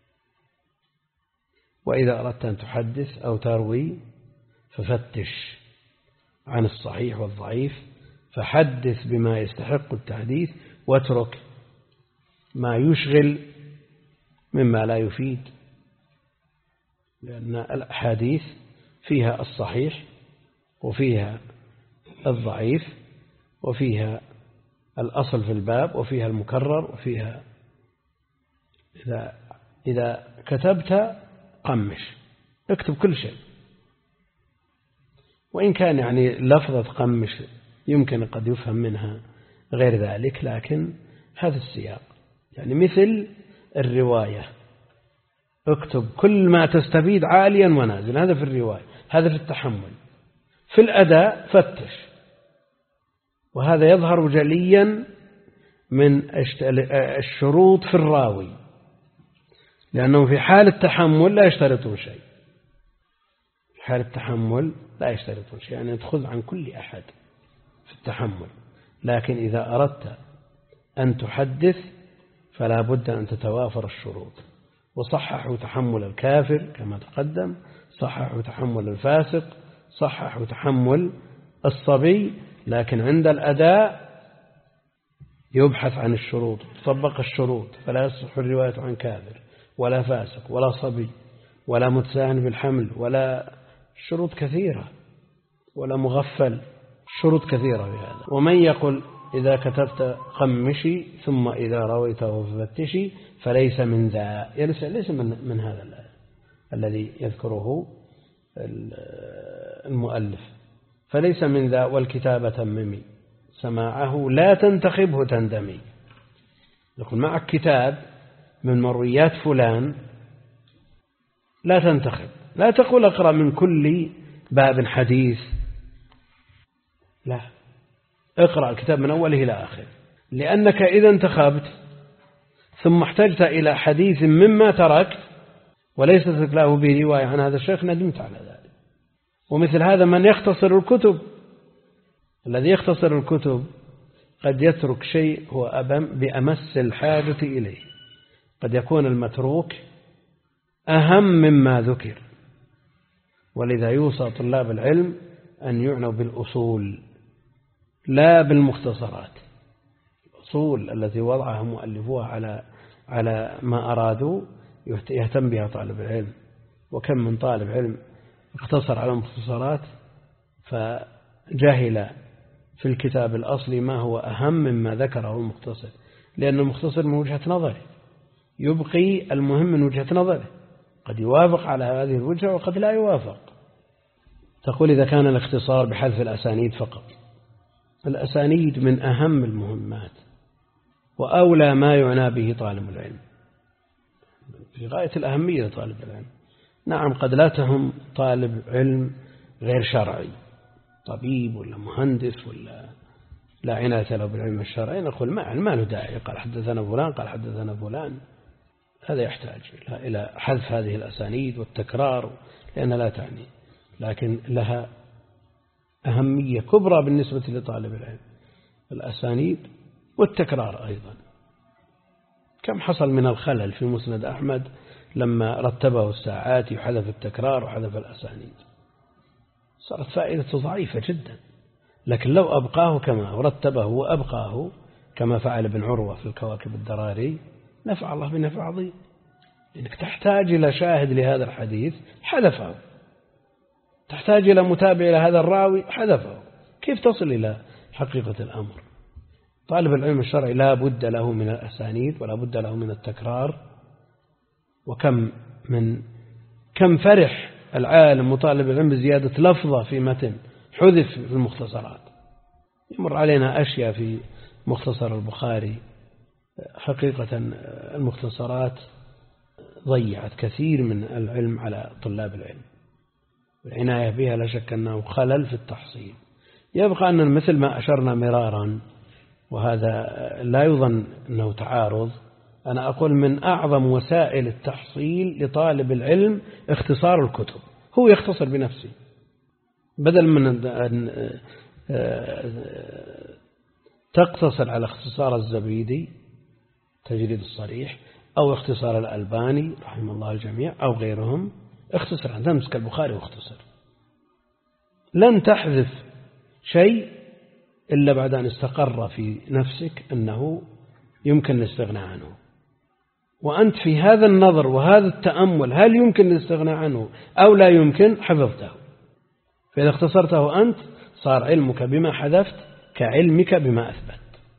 وإذا أردت أن تحدث أو تروي ففتش عن الصحيح والضعيف، فحدث بما يستحق التحديث، واترك ما يشغل مما لا يفيد، لأن الأحاديث فيها الصحيح وفيها الضعيف وفيها الأصل في الباب وفيها المكرر وفيها. إذا كتبت قمش، اكتب كل شيء، وإن كان يعني لفظة قمش يمكن قد يفهم منها غير ذلك، لكن هذا السياق. يعني مثل الرواية، اكتب كل ما تستفيد عاليا ونازلا، هذا في الرواية، هذا في التحمل. في الأداء فتش، وهذا يظهر جليا من الشروط في الراوي، لأنه في حال التحمل لا يشترطون شيء. في حال التحمل لا يشترطون شيء، يعني تأخذ عن كل أحد في التحمل. لكن إذا أردت أن تحدث فلا بد أن تتوافر الشروط. وصححوا تحمل الكافر كما تقدم، صححوا تحمل الفاسق، صححوا تحمل الصبي، لكن عند الأداء يبحث عن الشروط، تطبق الشروط، فلا يصح الرواية عن كافر ولا فاسق ولا صبي ولا متساهل بالحمل ولا شروط كثيرة ولا مغفل، شروط كثيرة بهذا. ومن يقول إذا كتبت قمشي ثم إذا رويته ففتشي فليس من ذا، ليس من هذا الذي يذكره المؤلف، فليس من ذا. والكتابة تممي سماعه لا تنتخبه تندمي. يقول معك كتاب من مرويات فلان لا تنتخب، لا تقول أقرأ من كل باب حديث، لا، اقرأ الكتاب من أوله إلى آخره، لأنك إذا انتخبت ثم احتجت إلى حديث مما تركت وليست له برواية عن هذا الشيخ ندمت على ذلك. ومثل هذا من يختصر الكتب، الذي يختصر الكتب قد يترك شيء هو بأمس الحاجة إليه، قد يكون المتروك أهم مما ذكر. ولذا يوصى طلاب العلم أن يعنوا بالأصول لا بالمختصرات. الأصول التي وضعها مؤلفوها على ما أرادوا يهتم بها طالب العلم. وكم من طالب علم اقتصر على المختصرات فجهل في الكتاب الأصلي ما هو أهم مما ذكره المختصر، لأن المختصر من وجهة نظره يبقي المهم من وجهة نظره، قد يوافق على هذه الوجهة وقد لا يوافق. تقول إذا كان الاختصار بحذف الأسانيد فقط. الأسانيد من أهم المهمات وأولى ما يعنى به طالب العلم، في غاية الأهمية لطالب العلم. نعم قد لا تهم طالب علم غير شرعي، طبيب ولا مهندس ولا لا عناية له بالعلم الشرعي، نقول ما له داعي، قال حدثنا فلان قال حدثنا فلان، هذا يحتاج إلى حذف هذه الأسانيد والتكرار لأنها لا تعني، لكن لها أهمية كبرى بالنسبة لطالب العلم، الأسانيد والتكرار أيضا. كم حصل من الخلل في مسند أحمد لما رتبه الساعات يحذف التكرار وحذف الأسانيد، صارت فائدته ضعيفة جدا. لكن لو أبقاه كما رتبه وأبقاه كما فعل ابن عروة في الكواكب الدراري نفع الله بنفع عظيم، لأنك تحتاج إلى شاهد لهذا الحديث حذفه، تحتاج إلى متابع لهذا الراوي حذفه. كيف تصل إلى حقيقة الأمر؟ طالب العلم الشرعي لا بد له من الأسانيد ولا بد له من التكرار. كم فرح العالم وطالب العلم بزيادة لفظة في متن حذف في المختصرات. يمر علينا أشياء في مختصر البخاري، حقيقة المختصرات ضيعت كثير من العلم على طلاب العلم، والعناية بها لا شك أنه خلل في التحصيل. يبقى أن مثل ما أشرنا مرارا، وهذا لا يظن أنه تعارض، أنا أقول من أعظم وسائل التحصيل لطالب العلم اختصار الكتب، هو يختصر بنفسه بدل من أن تقتصر على اختصار الزبيدي تجريد الصريح أو اختصار الألباني رحمه الله الجميع أو غيرهم. اختصر، تمسك البخاري واختصر، لن تحذف شيء إلا بعد أن استقر في نفسك أنه يمكن الاستغناء عنه، وأنت في هذا النظر وهذا التأمل هل يمكن الاستغناء عنه أو لا يمكن حفظته. فإذا اختصرته أنت صار علمك بما حذفت كعلمك بما أثبت.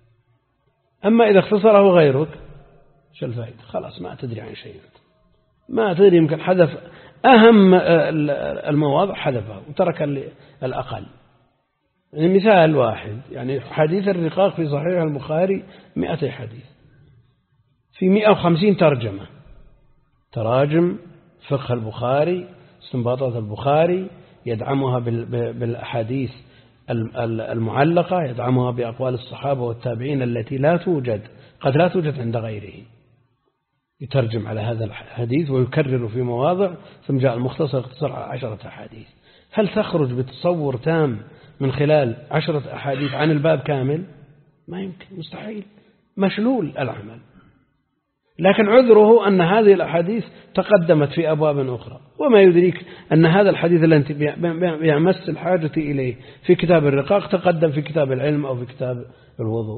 أما إذا اختصره غيرك شو الفائدة؟ خلاص ما تدري عن شيء، ما تدري، يمكن حذف أهم المواضع حذفه وترك الأقل. يعني مثال واحد، يعني حديث الرقاق في صحيح البخاري 200 حديث، في 150 ترجمة، تراجم فقه البخاري، استنباطات البخاري، يدعمها بالأحاديث المعلقة، يدعمها بأقوال الصحابة والتابعين التي لا توجد، قد لا توجد عند غيره، يترجم على هذا الحديث ويكرر في مواضع، ثم جاء المختصر اختصر 10 أحاديث. هل تخرج بتصور تام من خلال 10 أحاديث عن الباب كامل؟ ما يمكن، مستحيل، مشلول العمل. لكن عذره أن هذه الأحاديث تقدمت في أبواب أخرى، وما يدريك أن هذا الحديث الذي يمس الحاجة إليه في كتاب الرقاق تقدم في كتاب العلم أو في كتاب الوضوء.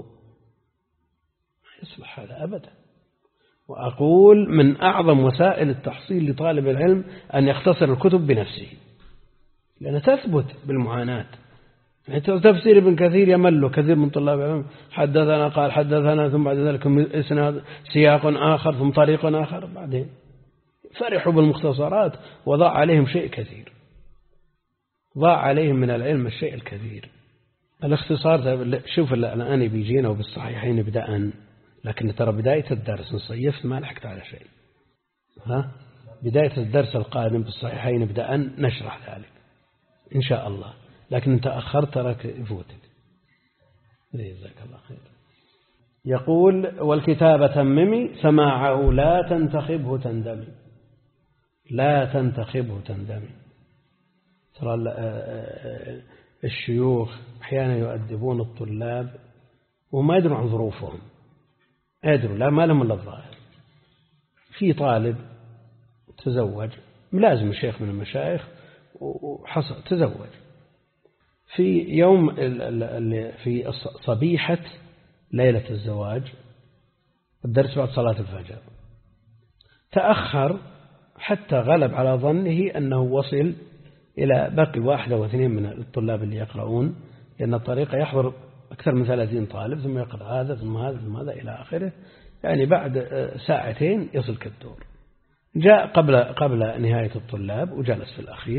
ما يصلح هذا أبدا. وأقول من أعظم وسائل التحصيل لطالب العلم أن يختصر الكتب بنفسه، لأنها تثبت بالمعاناة. يعني تفسير ابن كثير يمل كثير من طلاب العلم، حدثنا قال حدثنا ثم بعد ذلك إسناد سياق آخر ثم طريق آخر، بعدين فرحوا بالمختصرات وضاع عليهم شيء كثير، ضاع عليهم من العلم الشيء الكثير. الاختصار شوف الآن بيجينا وبالصحيحين ابتداء، لكن ترى بداية الدرس نصيفت ما لحقت على شيء. بداية الدرس القادم بالصحيحين ابتداء نشرح ذلك إن شاء الله، لكن أنت أخرت ترك يفوتك. جزاك الله خير. يقول والكتاب تممي سماعه لا تنتخبه تندمي. لا تنتخبه تندمي. ترى الشيوخ أحيانا يؤدبون الطلاب وما يدرون عن ظروفهم، يدرون لا ما لهم إلا الظاهر. في طالب تزوج ملازم الشيخ من المشايخ وحصل تزوج في يوم في صبيحة ليلة الزواج، الدرس بعد صلاة الفجر، تأخر حتى غلب على ظنه أنه وصل إلى بقي 1 أو 2 من الطلاب اللي يقرؤون، لأن الطريقة يحضر أكثر من 30 طالب ثم يقرأ هذا ثم هذا ثم هذا إلى آخره، يعني بعد 2 ساعات يصل كالدور. جاء قبل نهاية الطلاب وجلس في الأخير.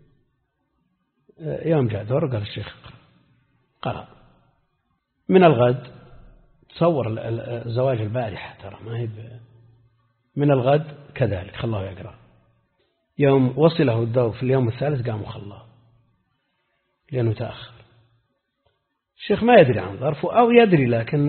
يوم جاء دور قال الشيخ قرأ. من الغد تصور الزواج البارحة ترى ما هي من الغد كذلك خلاه يقرأ. يوم وصله الدور في اليوم الثالث قام وخلاه لأنه تأخر. الشيخ ما يدري عن ظرفه أو يدري، لكن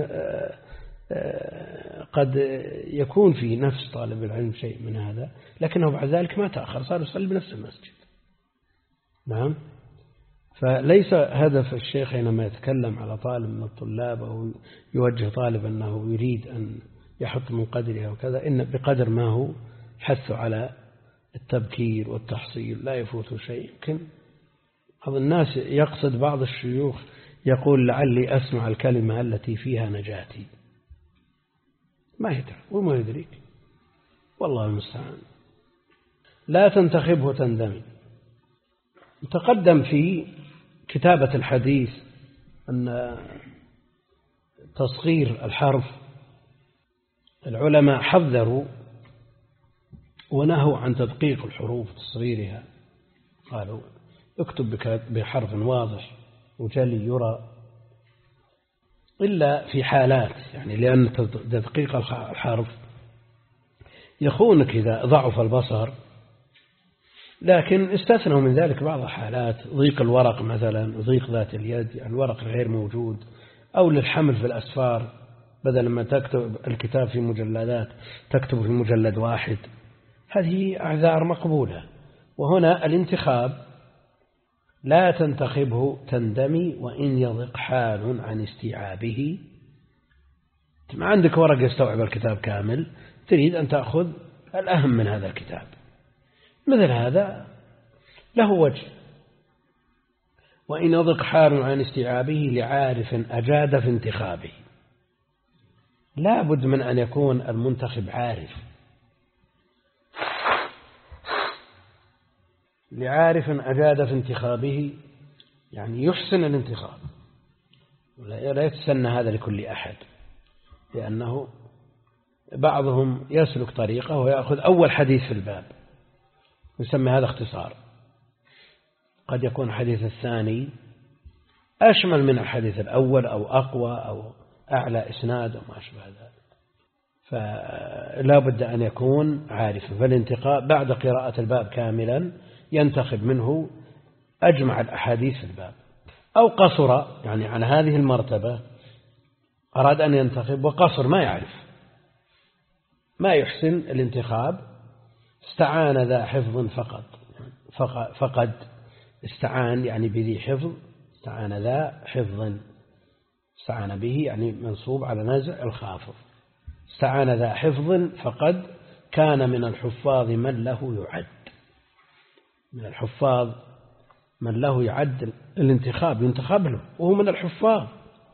قد يكون في نفس طالب العلم شيء من هذا، لكنه بعد ذلك ما تأخر، صار يصلي بنفس المسجد. نعم. فليس هدف الشيخ حينما يتكلم على طالب من الطلاب أو يوجه طالب أنه يريد أن يحط من قدره وكذا، إن بقدر ما هو حث على التبكير والتحصيل، لا يفوت شيء. يمكن بعض الناس يقصد بعض الشيوخ يقول لعلي أسمع الكلمة التي فيها نجاتي، ما يدري وما يدريك، والله المستعان. لا تنتخبه تندمي. تقدم في كتابة الحديث أن تصغير الحرف العلماء حذروا ونهوا عن تدقيق الحروف تصغيرها، قالوا اكتب بحرف واضح وجلي يرى، إلا في حالات، يعني لأن تدقيق الحرف يخونك إذا ضعف البصر، لكن استثنوا من ذلك بعض الحالات، ضيق الورق مثلا، ضيق ذات اليد، يعني الورق غير موجود، أو للحمل في الأسفار، بدل ما تكتب الكتاب في مجلدات تكتب في مجلد واحد، هذه أعذار مقبولة. وهنا الانتخاب لا تنتخبه تندمي وإن يضق حال عن استيعابه. ما عندك ورق يستوعب الكتاب كامل، تريد أن تأخذ الأهم من هذا الكتاب، مثل هذا له وجه. وإن يضق حال عن استيعابه لعارف أجاد في انتخابه، لا بد من أن يكون المنتخب عارف، لعارف أجاد في انتخابه، يعني يحسن الانتخاب، لا يتسنى هذا لكل أحد، لأنه بعضهم يسلك طريقه ويأخذ أول حديث في الباب يسمى هذا اختصار، قد يكون الحديث الثاني أشمل من الحديث الأول أو أقوى أو أعلى إسناد وما أشبه ذلك. فلا بد أن يكون عارفا. فالانتقاء بعد قراءة الباب كاملا ينتخب منه أجمع الأحاديث في الباب، أو قصر، يعني عن هذه المرتبة أراد أن ينتخب وقصر ما يعرف، ما يحسن الانتخاب، استعان ذا حفظ فقد استعان يعني بذي حفظ، استعان ذا حفظ، استعان به يعني منصوب على نزع الخافض، استعان ذا حفظ فقد كان من الحفاظ من له يعد، من الحفاظ من له يعد الانتخاب ينتخب له وهو من الحفاظ،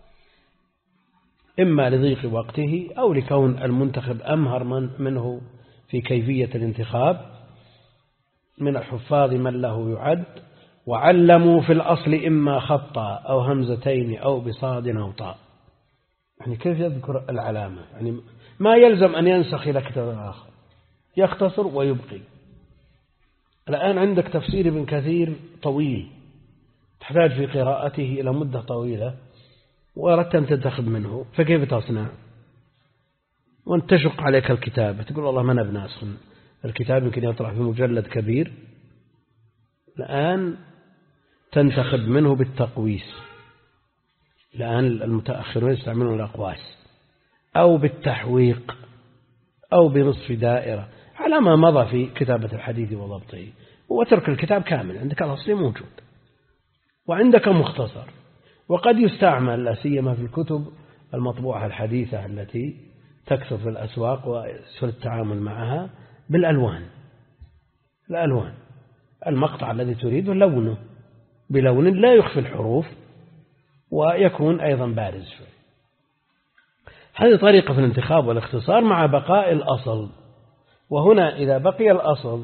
إما لضيق وقته أو لكون المنتخب أمهر منه في كيفية الانتخاب. من الحفاظ من له يعد. وعلموا في الأصل إما خطا أو همزتين أو بصاد أو طاء، يعني كيف يذكر العلامة، يعني ما يلزم أن ينسخ إلى كتاب آخر، يختصر ويبقي. الآن عندك تفسير ابن كثير طويل تحتاج في قراءته إلى مدة طويلة وأردت أن تنتخب منه، فكيف تصنع؟ وأنت تشق عليك الكتابة، تقول والله ما نبنى أصلا الكتاب يمكن يطلع في مجلد كبير. الآن تنتخب منه بالتقويس، الآن المتأخرون يستعملون الأقواس، أو بالتحويق، أو بنصف دائرة، على على ما مضى في كتابة الحديث وضبطه، وترك الكتاب كامل. عندك الأصلي موجود وعندك مختصر، وقد يستعمل لا سيما في الكتب المطبوعة الحديثة التي تكثر في الأسواق ويسهل التعامل معها بالألوان. الألوان، المقطع الذي تريده لونه بلون لا يخفي الحروف ويكون أيضا بارز شوي. هذه طريقة في الانتخاب والاختصار مع بقاء الأصل. وهنا إذا بقي الأصل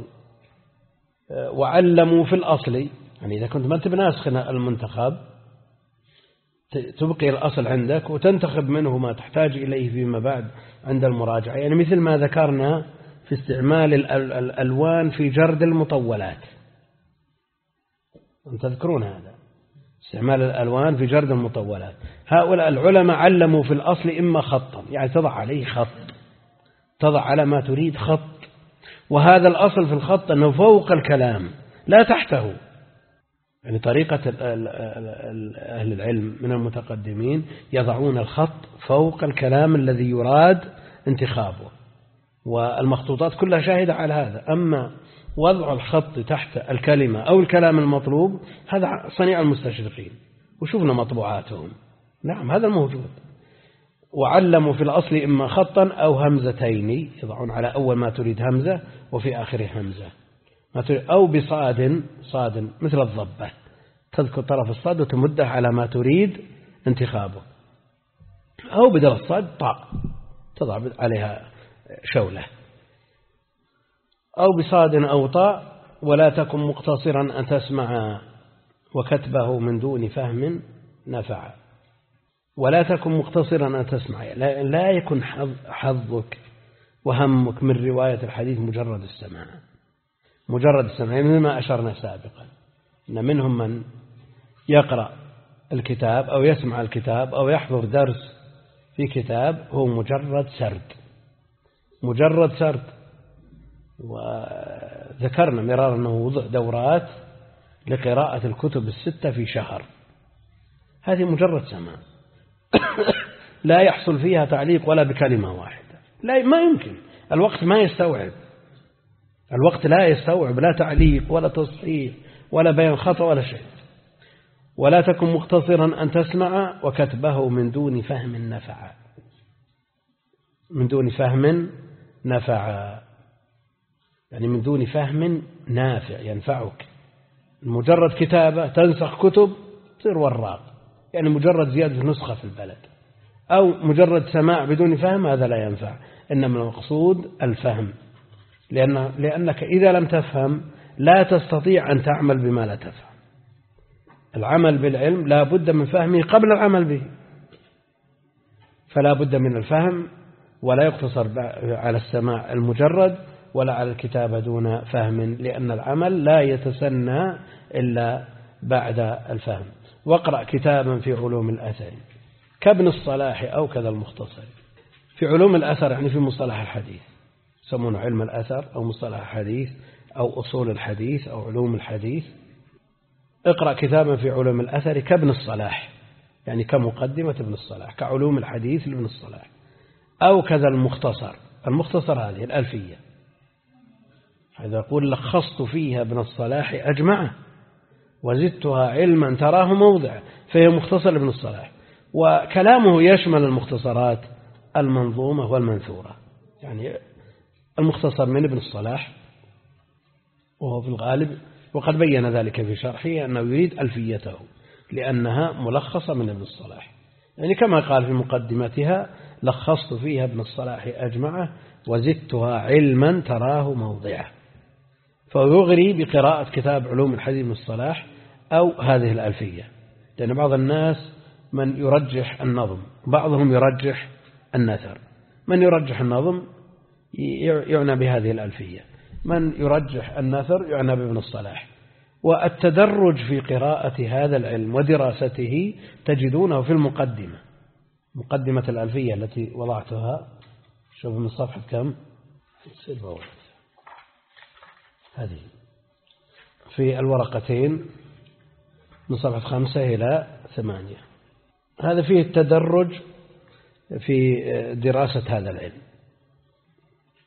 وعلموا في الأصل، يعني إذا كنت ما أنت بناسخ المنتخب تبقي الأصل عندك وتنتخب منه ما تحتاج إليه فيما بعد عند المراجعة. يعني مثل ما ذكرنا في استعمال الألوان في جرد المطولات، تذكرون هذا، استعمال الألوان في جرد المطولات. هؤلاء العلماء علموا في الأصل إما خطا، يعني تضع عليه خط، تضع على ما تريد خط، وهذا الأصل في الخط أنه فوق الكلام لا تحته. يعني طريقة أهل العلم من المتقدمين يضعون الخط فوق الكلام الذي يراد انتخابه، والمخطوطات كلها شاهدة على هذا. أما وضع الخط تحت الكلمة أو الكلام المطلوب هذا صنيع المستشرقين، وشوفنا مطبوعاتهم. نعم هذا الموجود. وعلموا في الأصل إما خطا أو همزتين، يضعون على أول ما تريد همزة وفي آخره همزة، أو بصاد، صاد مثل الضبة، تذكر طرف الصاد وتمده على ما تريد انتخابه، أو بدل الصاد طاء تضع عليها شولة، أو بصاد أو طاء. ولا تكن مقتصرا أن تسمع وكتبه من دون فهم نفع. ولا تكن مقتصرا أن تسمع، لا يكن حظك وهمك من رواية الحديث مجرد السماع. مجرد السماع مثل ما أشرنا سابقا، إن منهم من يقرأ الكتاب أو يسمع الكتاب أو يحضر درس في كتاب هو مجرد سرد، مجرد سرد. وذكرنا مرارا أنه وضع دورات لقراءة الكتب الستة في شهر، هذه مجرد سماع لا يحصل فيها تعليق ولا بكلمة واحدة، لا ما يمكن، الوقت ما يستوعب، الوقت لا يستوعب لا تعليق ولا تصحيح ولا بيان خطأ ولا شيء. ولا تكن مقتصرا أن تسمع وكتبه من دون فهم نفع، من دون فهم نفع، يعني من دون فهم نافع ينفعك. مجرد كتابة تنسخ كتب تصير وراق، يعني مجرد زيادة نسخة في البلد، أو مجرد سماع بدون فهم هذا لا ينفع. إنما المقصود الفهم، لأنك إذا لم تفهم لا تستطيع أن تعمل بما لا تفهم. العمل بالعلم لا بد من فهمه قبل العمل به، فلا بد من الفهم، ولا يقتصر على السماع المجرد ولا على الكتابة دون فهم، لأن العمل لا يتسنى إلا بعد الفهم. واقرأ كتابا في علوم الأثر كابن الصلاح أو كذا المختصر. في علوم الأثر يعني في مصطلح الحديث، يسمونه علم الأثر أو مصطلح الحديث أو أصول الحديث أو علوم الحديث. اقرأ كتابا في علوم الأثر كابن الصلاح، يعني كمقدمة ابن الصلاح، كعلوم الحديث لابن الصلاح، أو كذا المختصر. المختصر هذه الألفية، هذا يقول لخصت فيها ابن الصلاح أجمعه وزدتها علما تراه موضع، فهي مختصر ابن الصلاح. وكلامه يشمل المختصرات المنظومة والمنثورة، يعني المختصر من ابن الصلاح وهو في الغالب، وقد بين ذلك في شرحه أنه يريد ألفيته لأنها ملخصة من ابن الصلاح، يعني كما قال في مقدمتها لخصت فيها ابن الصلاح أجمعه وزدتها علما تراه موضعه. فيغري بقراءة كتاب علوم الحديث من الصلاح أو هذه الألفية، لأن بعض الناس من يرجح النظم، بعضهم يرجح النثر. من يرجح النظم يعنى بهذه الألفية، من يرجح النثر يعنى بابن الصلاح. والتدرج في قراءة هذا العلم ودراسته تجدونه في المقدمة، مقدمة الألفية التي وضعتها، شوف من صفحة كم، هذه في الورقتين من صفحة 5 إلى 8. هذا فيه التدرج في دراسة هذا العلم.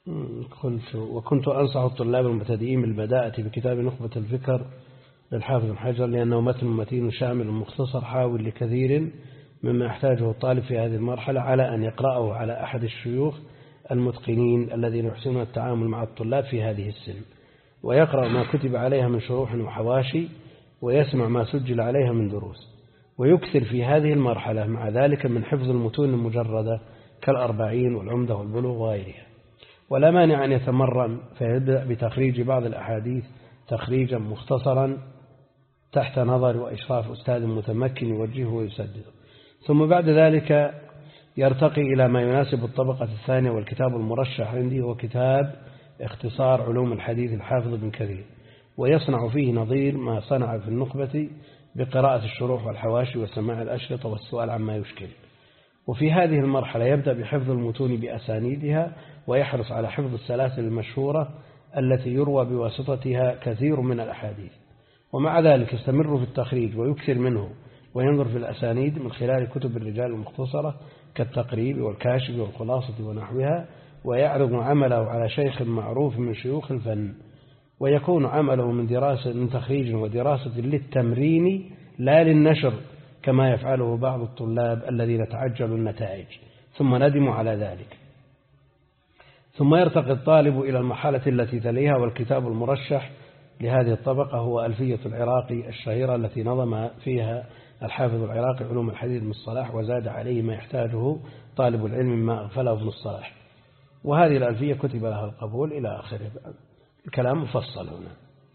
وكنت أنصح الطلاب المبتدئين بالبداءة بكتاب نخبة الفكر للحافظ بن حجر، لأنه متين شامل مختصر حاول لكثير مما يحتاجه الطالب في هذه المرحلة، على أن يقرأه على أحد الشيوخ المتقنين الذين يحسنون التعامل مع الطلاب في هذه السن، ويقرأ ما كتب عليها من شروح وحواشي، ويسمع ما سجل عليها من دروس، ويكثر في هذه المرحلة مع ذلك من حفظ المتون المجردة كالأربعين والعمدة والبلوغ وغيرها. ولا مانع أن يتمرن فيبدأ بتخريج بعض الأحاديث تخريجا مختصرا تحت نظر وإشراف أستاذ متمكن يوجهه ويسدده، ثم بعد ذلك يرتقي إلى ما يناسب الطبقة الثانية. والكتاب المرشح عندي هو كتاب اختصار علوم الحديث الحافظ بن كثير، ويصنع فيه نظير ما صنع في النخبة بقراءة الشروح والحواشي وسماع الأشرطة والسؤال عما يشكل. وفي هذه المرحلة يبدأ بحفظ المتون بأسانيدها، ويحرص على حفظ السلاسل المشهورة التي يروى بواسطتها كثير من الأحاديث. ومع ذلك يستمر في التخريج ويكثر منه، وينظر في الأسانيد من خلال كتب الرجال المختصرة كالتقريب والكاشف والخلاصة ونحوها، ويعرض عمله على شيخ معروف من شيوخ الفن، ويكون عمله من تخريج ودراسة للتمرين لا للنشر كما يفعله بعض الطلاب الذين تعجلوا النتائج ثم ندموا على ذلك. ثم يرتقي الطالب إلى المرحلة التي تليها، والكتاب المرشح لهذه الطبقة هو ألفية العراقي الشهيرة التي نظم فيها الحافظ العراقي علوم الحديث بن الصلاح، وزاد عليه ما يحتاجه طالب العلم مما أغفله ابن الصلاح. وهذه الألفية كتب لها القبول إلى آخره. الكلام مفصل هنا.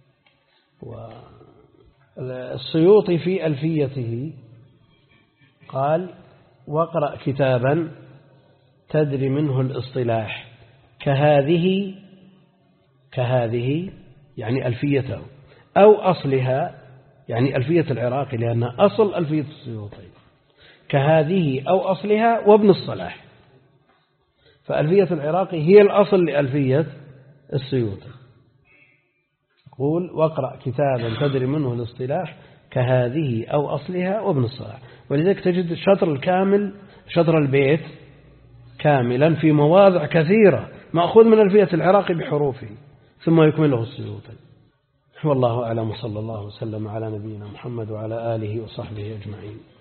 والسيوطي في ألفيته قال: واقرأ كتابا تدري منه الاصطلاح كهذه يعني ألفيته، أو أصلها يعني ألفية العراقي لأنها أصل ألفية السيوطي، كهذه أو أصلها وابن الصلاح، فألفية العراقي هي الأصل لألفية السيوطي. قول: واقرأ كتابا تدري منه الاصطلاح كهذه أو أصلها وابن الصلاح. ولذلك تجد الشطر الكامل، شطر البيت كاملا في مواضع كثيرة مأخوذ من ألفية العراقي بحروفه ثم يكمله السيوطي. والله أعلم، صلى الله وسلم على نبينا محمد وعلى آله وصحبه أجمعين.